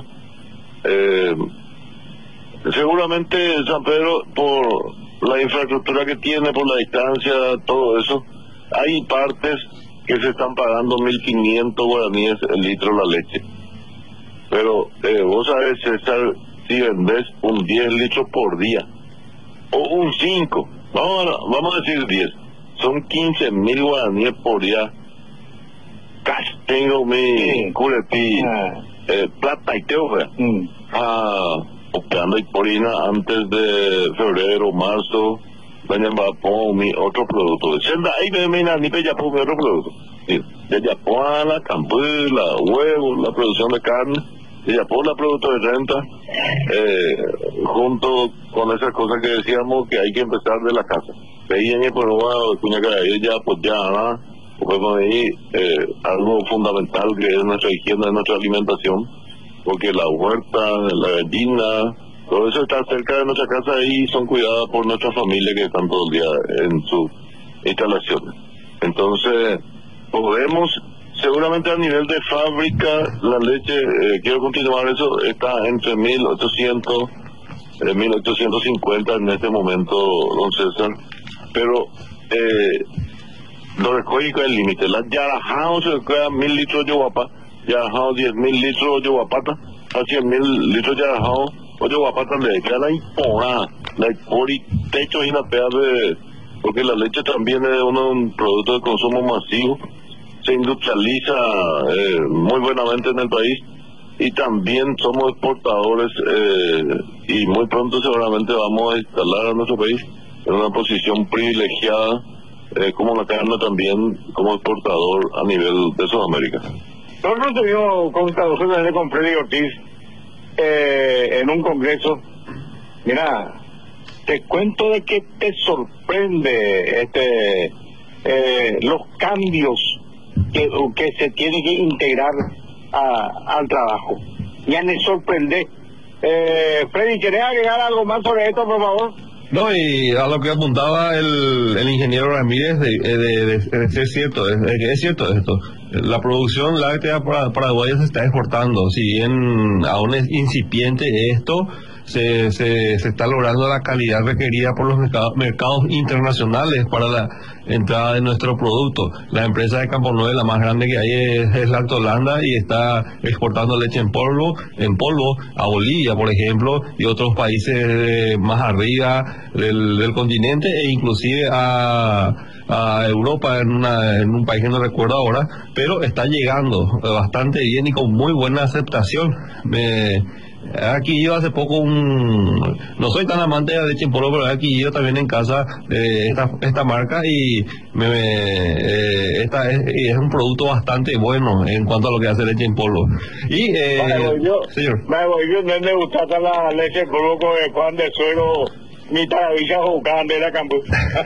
seguramente San Pedro, por la infraestructura que tiene, por la distancia, todo eso, hay partes que se están pagando 1.500 guaraníes el litro la leche. Pero vos sabés, César, si vendés un 10 litros por día, o un 5, vamos a decir 10, son 15.000 guaraníes por día. Tengo mi curepi, plata y teofe, operando y porina antes de febrero, marzo, vengan a poner mi otro producto. Ahí me ni pe ya pongo mi otro producto. De Japón, la campuela, huevos, la producción de carne, de Japón, la producto de renta, junto con esas cosas que decíamos que hay que empezar de la casa. Veían y por lo cuña que ya pues ya nada. Podemos ahí algo fundamental que es nuestra higiene, nuestra alimentación, porque la huerta, la gallina, todo eso está cerca de nuestra casa y son cuidadas por nuestra familia que están todo el día en sus instalaciones. Entonces, podemos, seguramente a nivel de fábrica, la leche, quiero continuar eso, está entre 1.800, 1.850 en este momento, don César, pero lo recoge el límite. Las yarajao se quedan 1.000 litros de guapa, yarajao 10.000 litros de guapata, a 100.000 litros de yarajao o de guapata le queda la impora, la impori techo y la pea de, porque la leche también es un producto de consumo masivo, se industrializa muy buenamente en el país y también somos exportadores y muy pronto seguramente vamos a instalar a nuestro país en una posición privilegiada como la carne también como exportador a nivel de Sudamérica. Nosotros tuvimos conversaciones con Freddy Ortiz en un congreso. Mira, te cuento de que te sorprende los cambios que se tienen que integrar al trabajo. Ya me sorprende. Freddy, ¿querés agregar algo más sobre esto, por favor? No, y a lo que apuntaba el ingeniero Ramírez, es cierto, es cierto esto. La producción láctea paraguaya se está exportando, si bien aún es incipiente esto, se está logrando la calidad requerida por los mercados internacionales para la entrada de nuestro producto. La empresa de Campo Nueve, la más grande que hay, es Lactolanda, y está exportando leche en polvo a Bolivia, por ejemplo, y otros países más arriba del continente, e inclusive a Europa, en un país que no recuerdo ahora, pero está llegando bastante bien y con muy buena aceptación. Aquí yo hace poco no soy tan amante de la leche en polvo, pero aquí yo también en casa esta marca, y es un producto bastante bueno en cuanto a lo que hace leche en polvo. Y señor, me gusta la leche en polvo con el pan de suero, mi taravilla jugando de la campus.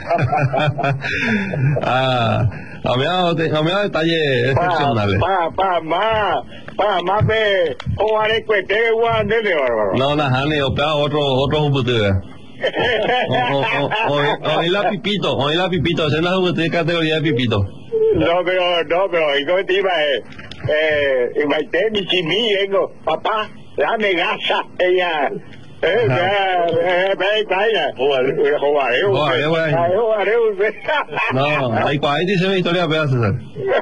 A mí da detalles excepcionales. Más de jugar el cuete de guandele, bárbaro. No, Najane, otro juputera. Oí la pipito, esa es la juputera categoría de pipito. No, pero, ¿y cómo te iba? Mi chimí, vengo, papá, dame gasa, ella. No, hay para ahí dice mi historia, César.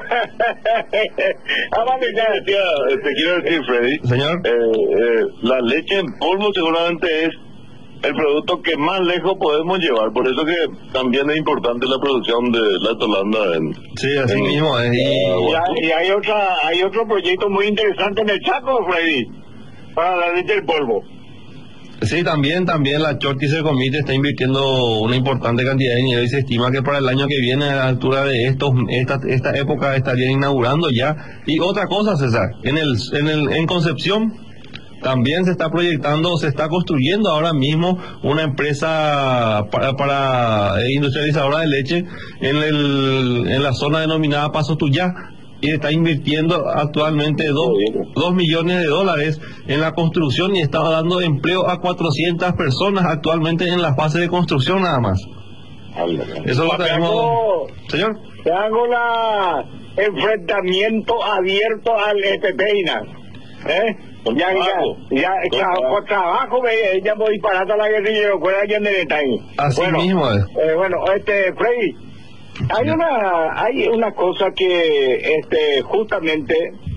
Te quiero decir, Freddy, señor, la leche en polvo seguramente es el producto que más lejos podemos llevar, por eso que también es importante la producción de Lactolanda. Sí, así mismo es. Y hay otro proyecto muy interesante en el Chaco, Freddy, para la leche en polvo. Sí, también la Chortice Comité está invirtiendo una importante cantidad de dinero, y se estima que para el año que viene, a la altura de esta época, estarían inaugurando ya. Y otra cosa, César, en Concepción también se está proyectando, se está construyendo ahora mismo una empresa para industrializadora de leche en la zona denominada Paso Tuyá, y está invirtiendo actualmente $2 millones en la construcción, y está dando empleo a 400 personas actualmente en la fase de construcción nada más. Eso lo tenemos, señor. Te hago enfrentamiento abierto al Peina. Con trabajo, ella voy disparando a la guerrilla, allá en el detalle. Así mismo es. Freddy, hay una cosa que justamente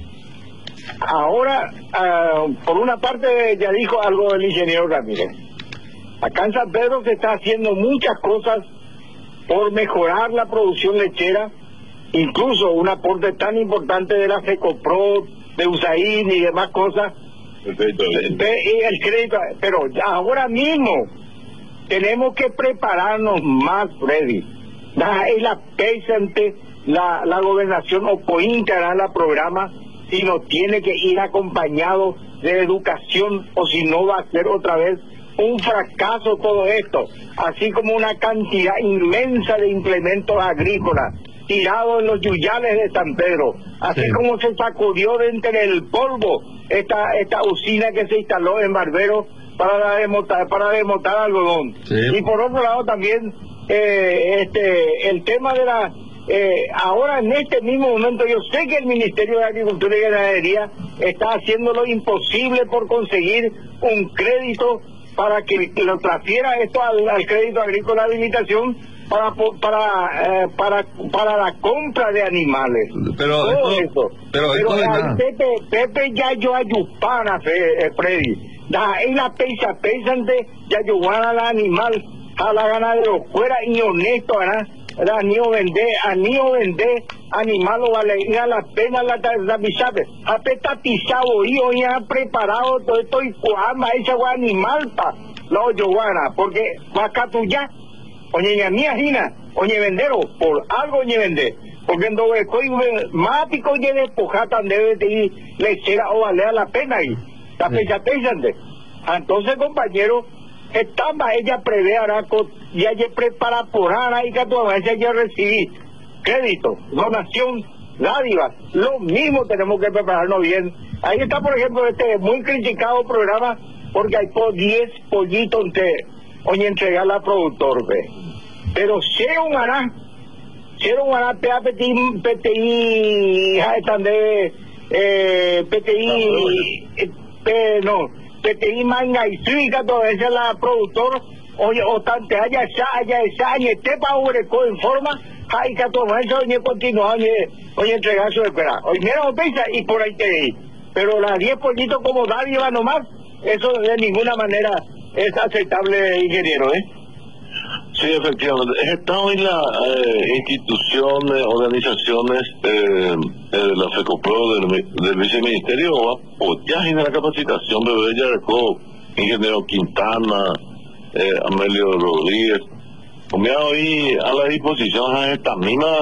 ahora, por una parte, ya dijo algo el ingeniero Ramírez. Acá en San Pedro se está haciendo muchas cosas por mejorar la producción lechera, incluso un aporte tan importante de la FECOPRO, de USAID y demás cosas, y el crédito, pero ya ahora mismo tenemos que prepararnos más, Freddy. Es la pesante, la gobernación opoincará la programa, si no tiene que ir acompañado de educación, o si no va a ser otra vez un fracaso todo esto, así como una cantidad inmensa de implementos agrícolas tirados en los yuyales de San Pedro, así como se sacudió de entre el polvo esta usina que se instaló en Barbero para desmontar algodón. Y por otro lado también el tema de ahora en este mismo momento yo sé que el Ministerio de Agricultura y Ganadería está haciendo lo imposible por conseguir un crédito para que lo transfiera esto al crédito agrícola de habilitación para la compra de animales. Pero Pepe ya yo ayupana, Freddy, en la pesante ya ayudan al animal, a la ganadero fuera y honesto, ¿verdad? A niño vender animal o vale a la pena la bisabe a petatizado y hoy ha preparado todo esto y cuama esa animal pa lo yoguana porque vaca tuya oye mía gina oye vendero por algo oye vender porque en doble estoy mático y despojar tan debe de lechera o vale a la pena y la pesante. Entonces, compañero, estaba ella prevé araco y ella prepara por ara y que tu avance ya recibí crédito, donación dádivas. Lo mismo tenemos que prepararnos bien. Ahí está, por ejemplo, este muy criticado programa porque hay 10 pollitos hoy entregar al productor, ve. Pero si un ganá PTI, PTI manga y suica, todo eso es la productor, oye, o tante haya esa, y este pa' ubreco en forma, hay que tomar eso, oye, continúa, oye, entregar su espera. Oye, mira, pisa, y por ahí te di. Pero las 10 pollitos como dádiva nomás, eso de ninguna manera es aceptable, ingeniero, ¿eh? Sí, efectivamente. El Estado y las instituciones, organizaciones de la FECOPRO, del viceministerio, apoyar en la capacitación de Bella Recó, ingeniero Quintana, Amelio Rodríguez. Como ya hoy a la disposición a esta misma,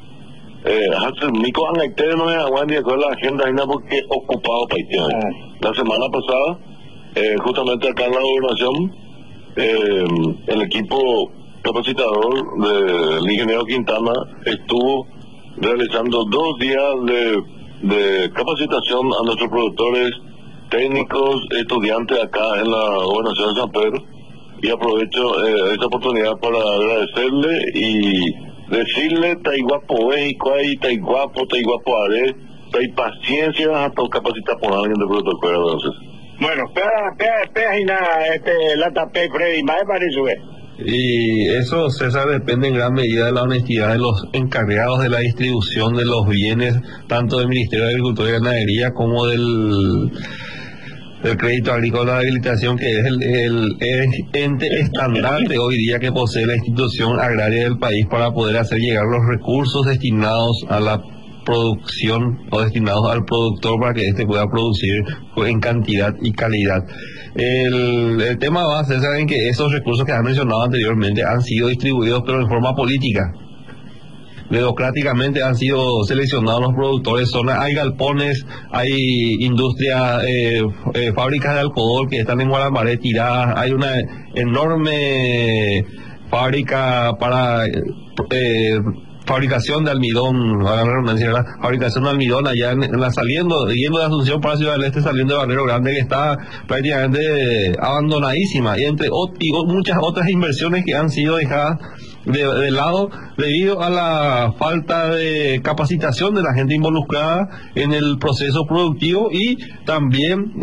Mico Anectere no me aguanta de la agenda porque ocupado para la semana pasada, justamente acá en la gobernación, el equipo capacitador del ingeniero Quintana estuvo realizando 2 días de capacitación a nuestros productores, técnicos, estudiantes acá en la gobernación de San Pedro, y aprovecho esta oportunidad para agradecerle y decirle taiguapo y taiguapo are, hay paciencia hasta capacitar por alguien de productor. Entonces, bueno, espera y nada, la tapé, Freddy, más parece. Y eso, César, depende en gran medida de la honestidad de los encargados de la distribución de los bienes, tanto del Ministerio de Agricultura y Ganadería como del Crédito Agrícola de Habilitación, que es el ente estandarte hoy día que posee la institución agraria del país para poder hacer llegar los recursos destinados a la producción o destinados al productor para que éste pueda producir en cantidad y calidad. El tema va a ser, saben, que esos recursos que han mencionado anteriormente han sido distribuidos pero en forma política. Democráticamente han sido seleccionados los productores, hay galpones, hay industria, fábricas de alcohol que están en Guaramaré tiradas, hay una enorme fábrica para fabricación de almidón, fabricación de almidón allá yendo de Asunción para Ciudad del Este, saliendo de Barrero Grande, que está prácticamente abandonadísima, y muchas otras inversiones que han sido dejadas de lado debido a la falta de capacitación de la gente involucrada en el proceso productivo y también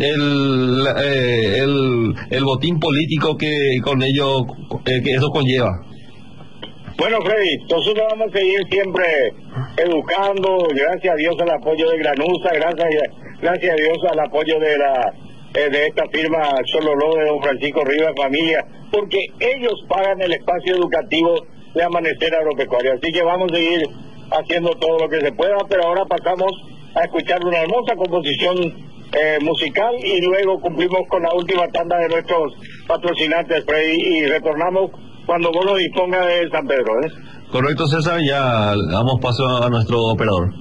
el botín político que con ello que eso conlleva. Bueno, Freddy, nosotros vamos a seguir siempre educando, gracias a Dios al apoyo de Granusa, gracias a Dios al apoyo de esta firma Sololó de don Francisco Rivas Familia, porque ellos pagan el espacio educativo de Amanecer Agropecuario. Así que vamos a seguir haciendo todo lo que se pueda, pero ahora pasamos a escuchar una hermosa composición musical y luego cumplimos con la última tanda de nuestros patrocinantes, Freddy, y retornamos cuando vos lo dispongas de San Pedro, ¿eh? Correcto, César, ya damos paso a nuestro operador.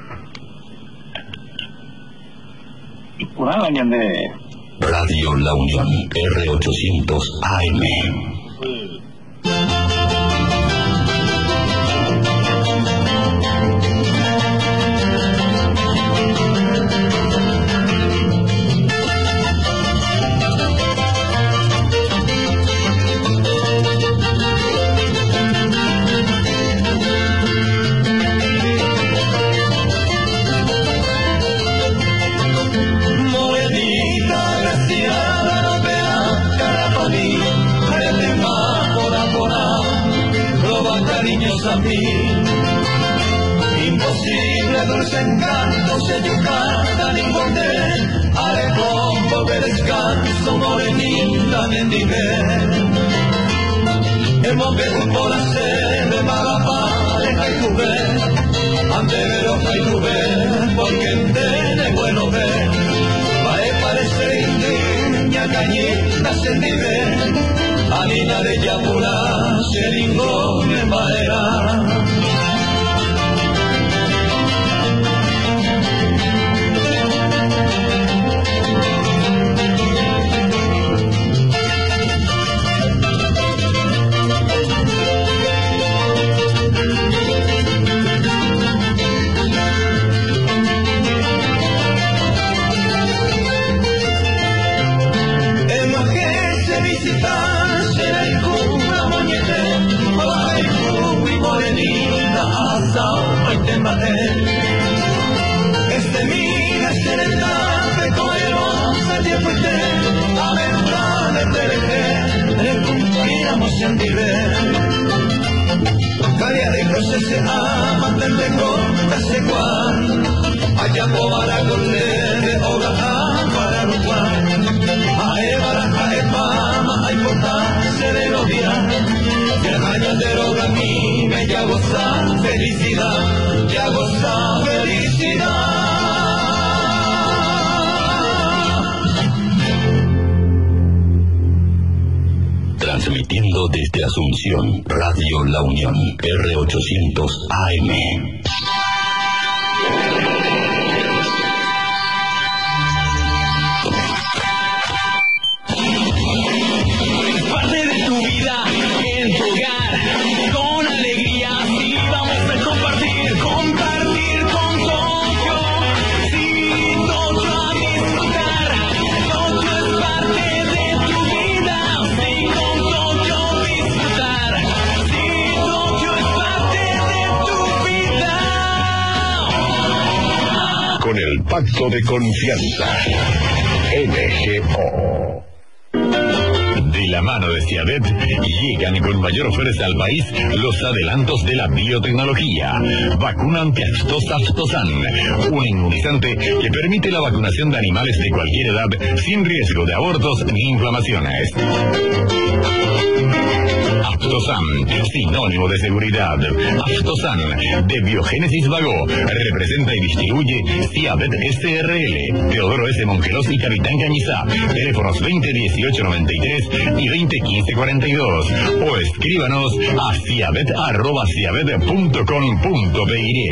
Radio La Unión, R800 AM. Imposible dulce encanto se yucata ni bonde, arecón volver descanso morenita mendigue. El monte por hacer de magapare jaitube, andero jaitube, porque tiene bueno ver. Pae parece indeña cañita se vive, Alina de Yapura, Seringón en madera. felicitar, será el cuna moñete, ay, muy morenita, asao, ay, tembate. Este mira, serenate, coerosa, te fuiste, aventurane, tereje, recumplíamos en diver. Caria de cosas se aman, te conta se cual, allá pobara con leve, oga, para lo cual. Baraja es mama, hay portarse de los días. El año de droga a mí me ya goza felicidad, ya goza felicidad. Transmitiendo desde Asunción, Radio La Unión, R800 AM. Con el pacto de confianza, MGO. De la mano de Ciavet llegan con mayor fuerza al país los adelantos de la biotecnología. Vacuna antiaftosa Aftosan, un inmunizante que permite la vacunación de animales de cualquier edad sin riesgo de abortos ni inflamaciones. Aftosan, sinónimo de seguridad. Aftosan, de Biogénesis Vago, representa y distribuye Ciavet SRL, Teodoro S. Mongelos y Capitán Cañizá. Teléfonos 2018-93 y 2015-42. O escríbanos a ciavet@ciavet.com.py.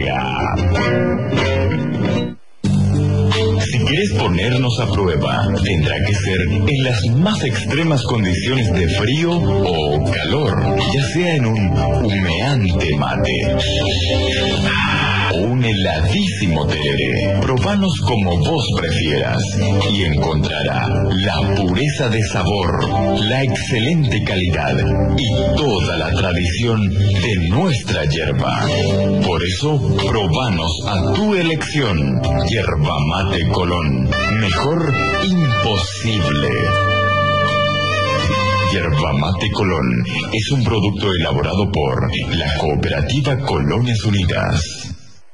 Si quieres ponernos a prueba, tendrá que ser en las más extremas condiciones de frío o calor, ya sea en un humeante mate o un heladísimo tereré. Probanos como vos prefieras y encontrará la pureza de sabor, la excelente calidad y toda la tradición de nuestra yerba. Por eso, probanos a tu elección. Yerba Mate Colón. Mejor imposible. Yerba Mate Colón es un producto elaborado por la Cooperativa Colonias Unidas.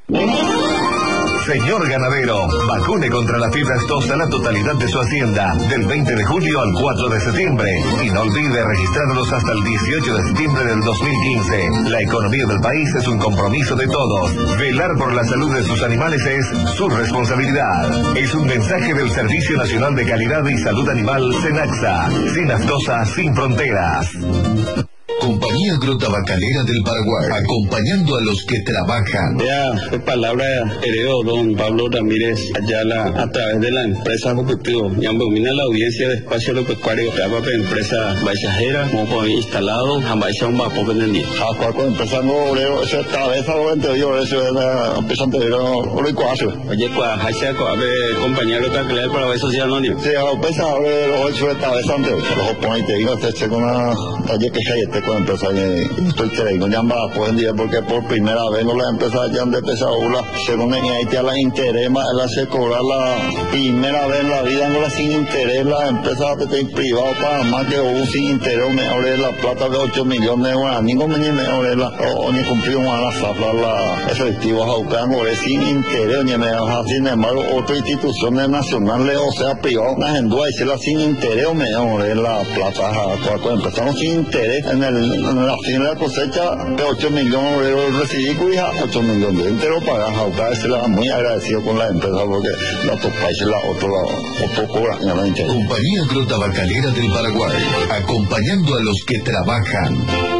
Señor ganadero, vacune contra la fiebre aftosa la totalidad de su hacienda, del 20 de julio al 4 de septiembre. Y no olvide registrarlos hasta el 18 de septiembre del 2015. La economía del país es un compromiso de todos. Velar por la salud de sus animales es su responsabilidad. Es un mensaje del Servicio Nacional de Calidad y Salud Animal, SENAXA. Sin aftosa, sin fronteras. Compañía Agrotabacalera del Paraguay, acompañando a los que trabajan. Ya, palabra heredó don Pablo Ramírez Ayala a través de la empresa Objetivo. Ya domina la audiencia de espacio agropecuario de la empresa Baixajera, como instalado, a Baixa un vapo en el día. A cualquier empresa no obrero, esa cabeza lo anterior, eso es la empresa anterior, no lo cuacho. Oye, Baixajera, compañía Agrotabacalera del Paraguay Social Anónimo. Sí, a empresa obrero, eso es cabeza anterior. Los oponentes, digo, se con una taller que se con empresa estoy trayendo llamba pues en día porque por primera vez no la empresa ya de pesadura según en Haití a la interés la se cobrar la primera vez en la vida no la sin interés la empresa privada para más que un sin interés mejor la plata de 8 millones de guaraní no me mejor la o ni cumplió a la zafra la efectivo a buscar sin interés ni me sin embargo otras instituciones nacionales o sea privadas las en duda y la sin interés mejor la plata cuando empezamos sin interés en la fin de la cosecha de 8 millones de euros recibí cuya 8 millones de entero para jautar se la muy agradecido con la empresa porque la otros países la otro cobran Compañía Agrotabacalera del Paraguay, acompañando a los que trabajan.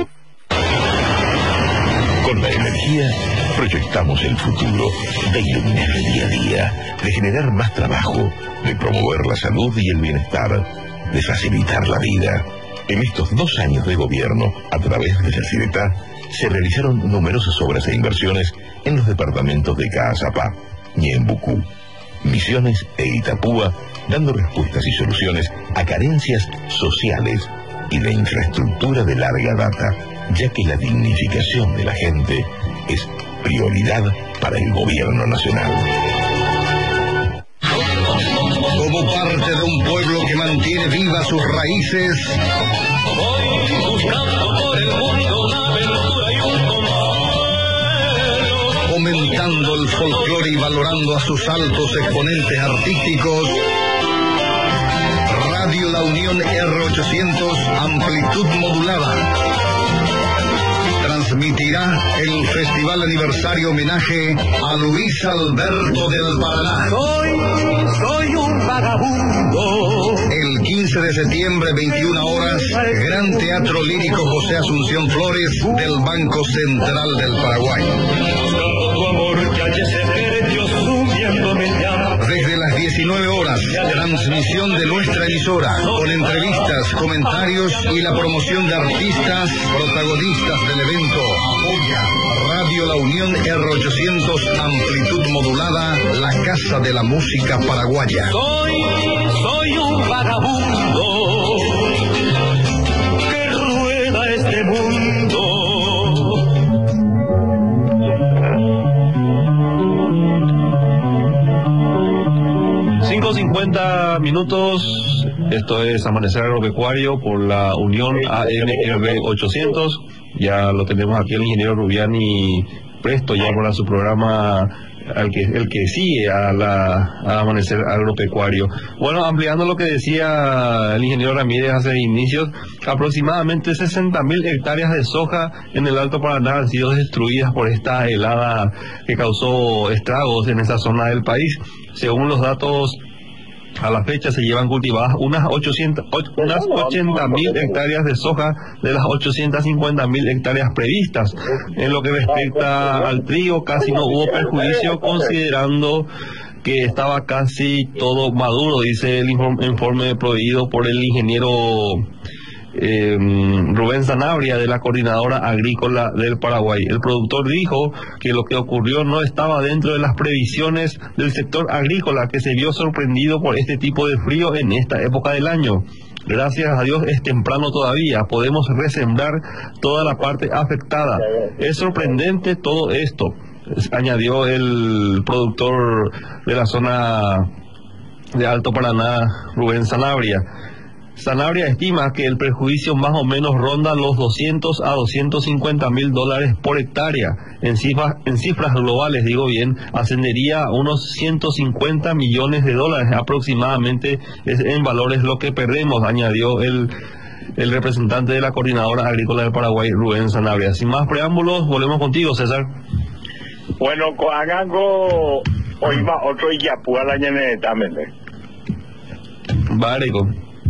Con la energía proyectamos el futuro de iluminar el día a día, de generar más trabajo, de promover la salud y el bienestar, de facilitar la vida. En estos 2 años de gobierno, a través de la CIDETA, se realizaron numerosas obras e inversiones en los departamentos de Caazapá, Ñembucú, Misiones e Itapúa, dando respuestas y soluciones a carencias sociales y de infraestructura de larga data, ya que la dignificación de la gente es prioridad para el gobierno nacional. Como parte de un pueblo que mantiene vivas sus raíces, voy buscando por el mundo una aventura y un consuelo, fomentando el folclore y valorando a sus altos exponentes artísticos, Radio La Unión R800 amplitud modulada transmitirá el Festival Aniversario Homenaje a Luis Alberto del Paraná. Soy un vagabundo. El 15 de septiembre, 21 horas, Gran Teatro Lírico José Asunción Flores del Banco Central del Paraguay. Desde las 19 horas, transmisión de nuestra emisora, con entrevistas, comentarios y la promoción de artistas, protagonistas del evento. Apoya Radio La Unión R800 amplitud modulada, la casa de la música paraguaya. Soy un vagabundo que rueda este mundo. 5:50 minutos. Esto es Amanecer Agropecuario por la Unión ANR 800. Ya lo tenemos aquí el ingeniero Rubiani presto ya para su programa, el que sigue a Amanecer Agropecuario. Bueno, ampliando lo que decía el ingeniero Ramírez hace inicios, aproximadamente 60.000 hectáreas de soja en el Alto Paraná han sido destruidas por esta helada que causó estragos en esa zona del país. Según los datos, a la fecha se llevan cultivadas unas 80.000 hectáreas de soja de las 850.000 hectáreas previstas. En lo que respecta al trigo, casi no hubo perjuicio, considerando que estaba casi todo maduro, dice el informe proveído por el ingeniero Rubén Sanabria de la Coordinadora Agrícola del Paraguay. El productor dijo que lo que ocurrió no estaba dentro de las previsiones del sector agrícola, que se vio sorprendido por este tipo de frío en esta época del año. Gracias a Dios es temprano todavía, podemos resembrar toda la parte afectada. Es sorprendente todo esto, añadió el productor de la zona de Alto Paraná, Rubén Sanabria. Sanabria estima que el perjuicio más o menos ronda los 200 a 250 mil dólares por hectárea. En cifras globales, digo bien, ascendería a unos 150 millones de dólares aproximadamente en valores lo que perdemos, añadió el representante de la Coordinadora Agrícola del Paraguay, Rubén Sanabria. Sin más preámbulos, volvemos contigo, César. Bueno, Coagango, hoy va otro Iyapu al año también. Bárico.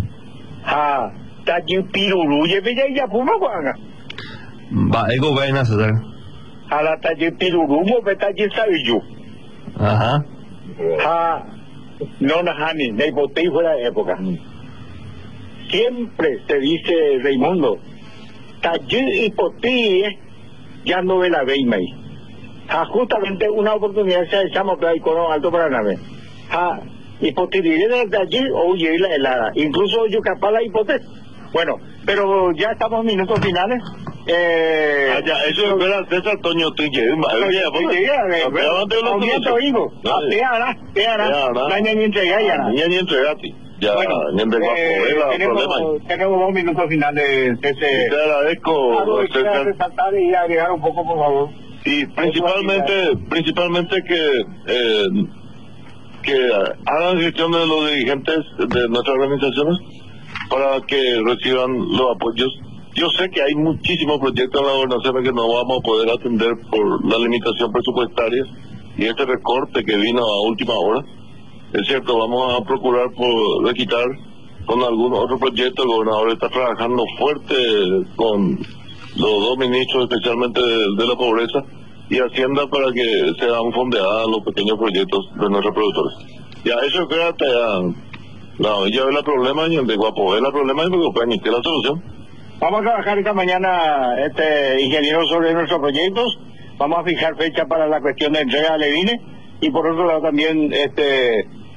Taji piruru ye bella ya puma guanga. Va ego vaina César. La taji piruru mo betaji sabiyu. Ajá. No nahani, nei botei fuera de época. Siempre se dice Raimundo, taji y poti ya no ve la veima ahí. Justamente una oportunidad se echamos por ahí con Alto Paraná. Y posibilidades de allí o la helada, incluso yo capaz la hipótesis. Bueno, pero ya estamos en minutos finales. Eso es verdad, César Toño Tuye. Tenemos 2 minutos finales. Te agradezco, César. Resaltar y agregar un poco, por favor. Sí, principalmente que hagan gestión de los dirigentes de nuestras organizaciones para que reciban los apoyos. Yo sé que hay muchísimos proyectos en la gobernación que no vamos a poder atender por la limitación presupuestaria y este recorte que vino a última hora. Es cierto, vamos a procurar por quitar con algunos otros proyectos. El gobernador está trabajando fuerte con los 2 ministros, especialmente de la pobreza y Hacienda, para que sean fondeadas los pequeños proyectos de nuestros productores. Ya eso quédate ya ve el problema y el de Guapo ve el problema y que la solución. Vamos a trabajar esta mañana, ingeniero, sobre nuestros proyectos. Vamos a fijar fecha para la cuestión de entrega de alevines y por otro lado también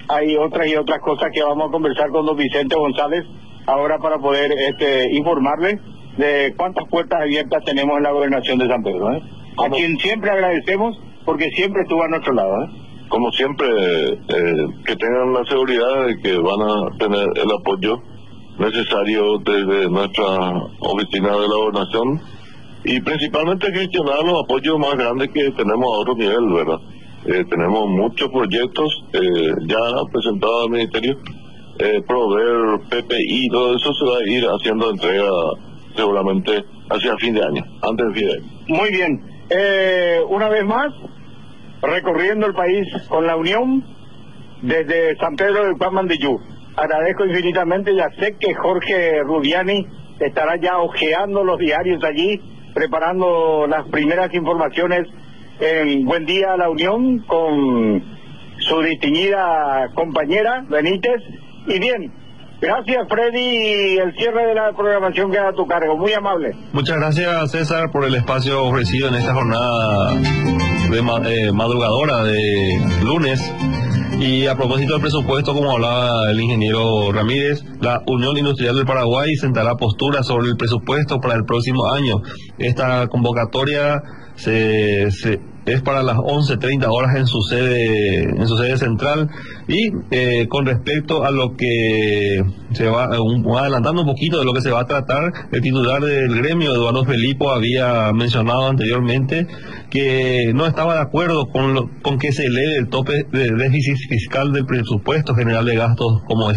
hay otras y otras cosas que vamos a conversar con don Vicente González ahora para poder informarle de cuántas puertas abiertas tenemos en la gobernación de San Pedro, a quien siempre agradecemos porque siempre estuvo a nuestro lado. Como siempre, que tengan la seguridad de que van a tener el apoyo necesario desde nuestra oficina de la gobernación y principalmente gestionar los apoyos más grandes que tenemos a otro nivel, ¿verdad? Tenemos muchos proyectos ya presentados al ministerio, proveer PPI, todo eso se va a ir haciendo entrega seguramente hacia fin de año, antes de fin de año. Muy bien, una vez más, recorriendo el país con la Unión desde San Pedro del Cuamandiyú. Agradezco infinitamente, ya sé que Jorge Rubiani estará ya hojeando los diarios allí, preparando las primeras informaciones en Buen Día a la Unión con su distinguida compañera Benítez. Y bien, gracias Freddy, y el cierre de la programación queda a tu cargo, muy amable. Muchas gracias César por el espacio ofrecido en esta jornada de madrugadora de lunes. Y a propósito del presupuesto, como hablaba el ingeniero Ramírez, la Unión Industrial del Paraguay sentará postura sobre el presupuesto para el próximo año. Esta convocatoria es para las 11:30 horas en su sede central. Y con respecto a lo que se va adelantando un poquito de lo que se va a tratar, el titular del gremio, Eduardo Felipo, había mencionado anteriormente que no estaba de acuerdo con que se eleve el tope de déficit fiscal del presupuesto general de gastos como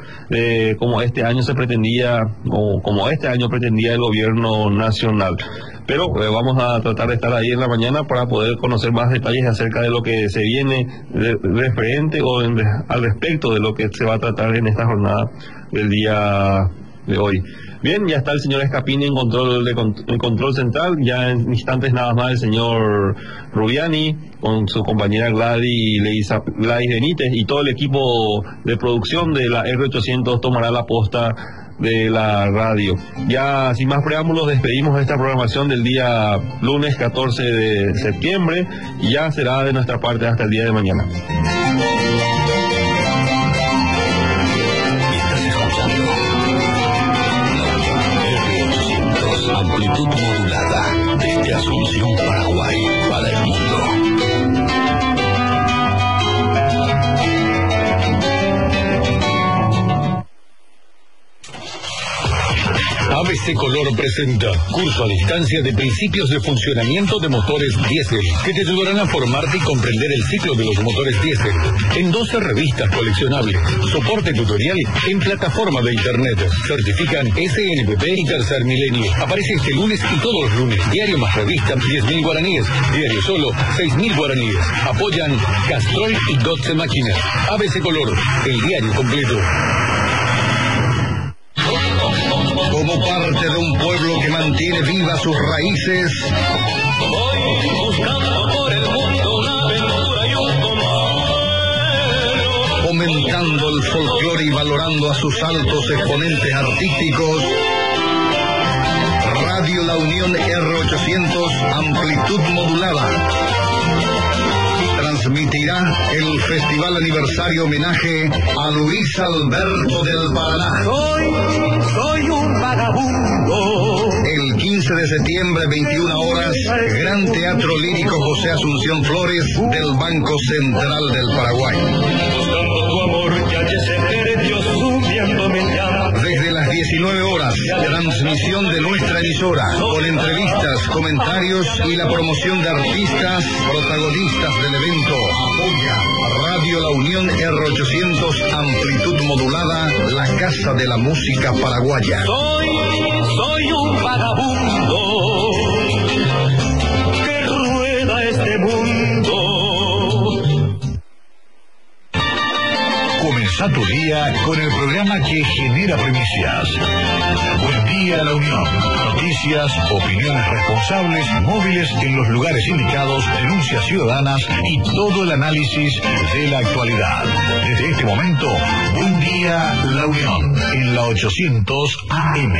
este año se pretendía, o como este año pretendía el gobierno nacional. Pero vamos a tratar de estar ahí en la mañana para poder conocer más detalles acerca de lo que se viene referente o al respecto de lo que se va a tratar en esta jornada del día de hoy. Bien, ya está el señor Escapini en control central, ya en instantes nada más el señor Rubiani con su compañera Gladys Benítez y todo el equipo de producción de la R800 tomará la posta de la radio. Ya sin más preámbulos despedimos esta programación del día lunes 14 de septiembre y ya será de nuestra parte hasta el día de mañana. Amplitud modulada desde Asunción, Paraguay, para el mundo. ABC Color presenta curso a distancia de principios de funcionamiento de motores diésel, que te ayudarán a formarte y comprender el ciclo de los motores diésel en 12 revistas coleccionables, soporte tutorial en plataforma de internet. Certifican SNPP y Tercer Milenio. Aparece este lunes y todos los lunes. Diario más revista, 10.000 guaraníes. Diario solo, 6.000 guaraníes. Apoyan Castrol y Dotze Máquinas. ABC Color, el diario completo. Como parte de un pueblo que mantiene vivas sus raíces, voy buscando por el mundo una aventura y un compañero. fomentando el folclore y valorando a sus altos exponentes artísticos, Radio La Unión R800 amplitud modulada transmitirá el Festival Aniversario Homenaje a Luis Alberto del Paraná. Soy un vagabundo. El 15 de septiembre, 21 horas, Gran Teatro Lírico José Asunción Flores del Banco Central del Paraguay. Buscando tu amor, ya se Dios subiéndome ya. Desde las 19 horas, transmisión de nuestra emisora, con entrevistas, comentarios y la promoción de artistas protagonistas del evento. Apoya Radio La Unión R800 amplitud modulada, la casa de la música paraguaya. Soy un vagabundo que rueda este mundo. Comenzá tu día con el programa que genera primicias. Buen día La Unión. Noticias, opiniones responsables, móviles en los lugares indicados, denuncias ciudadanas y todo el análisis de la actualidad. Desde este momento, Buen día La Unión en la 800 AM.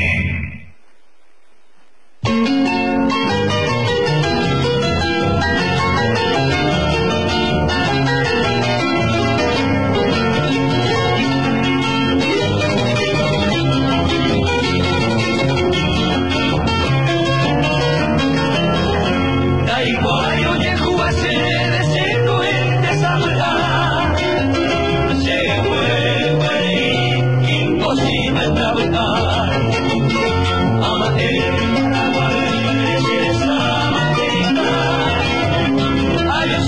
navegar.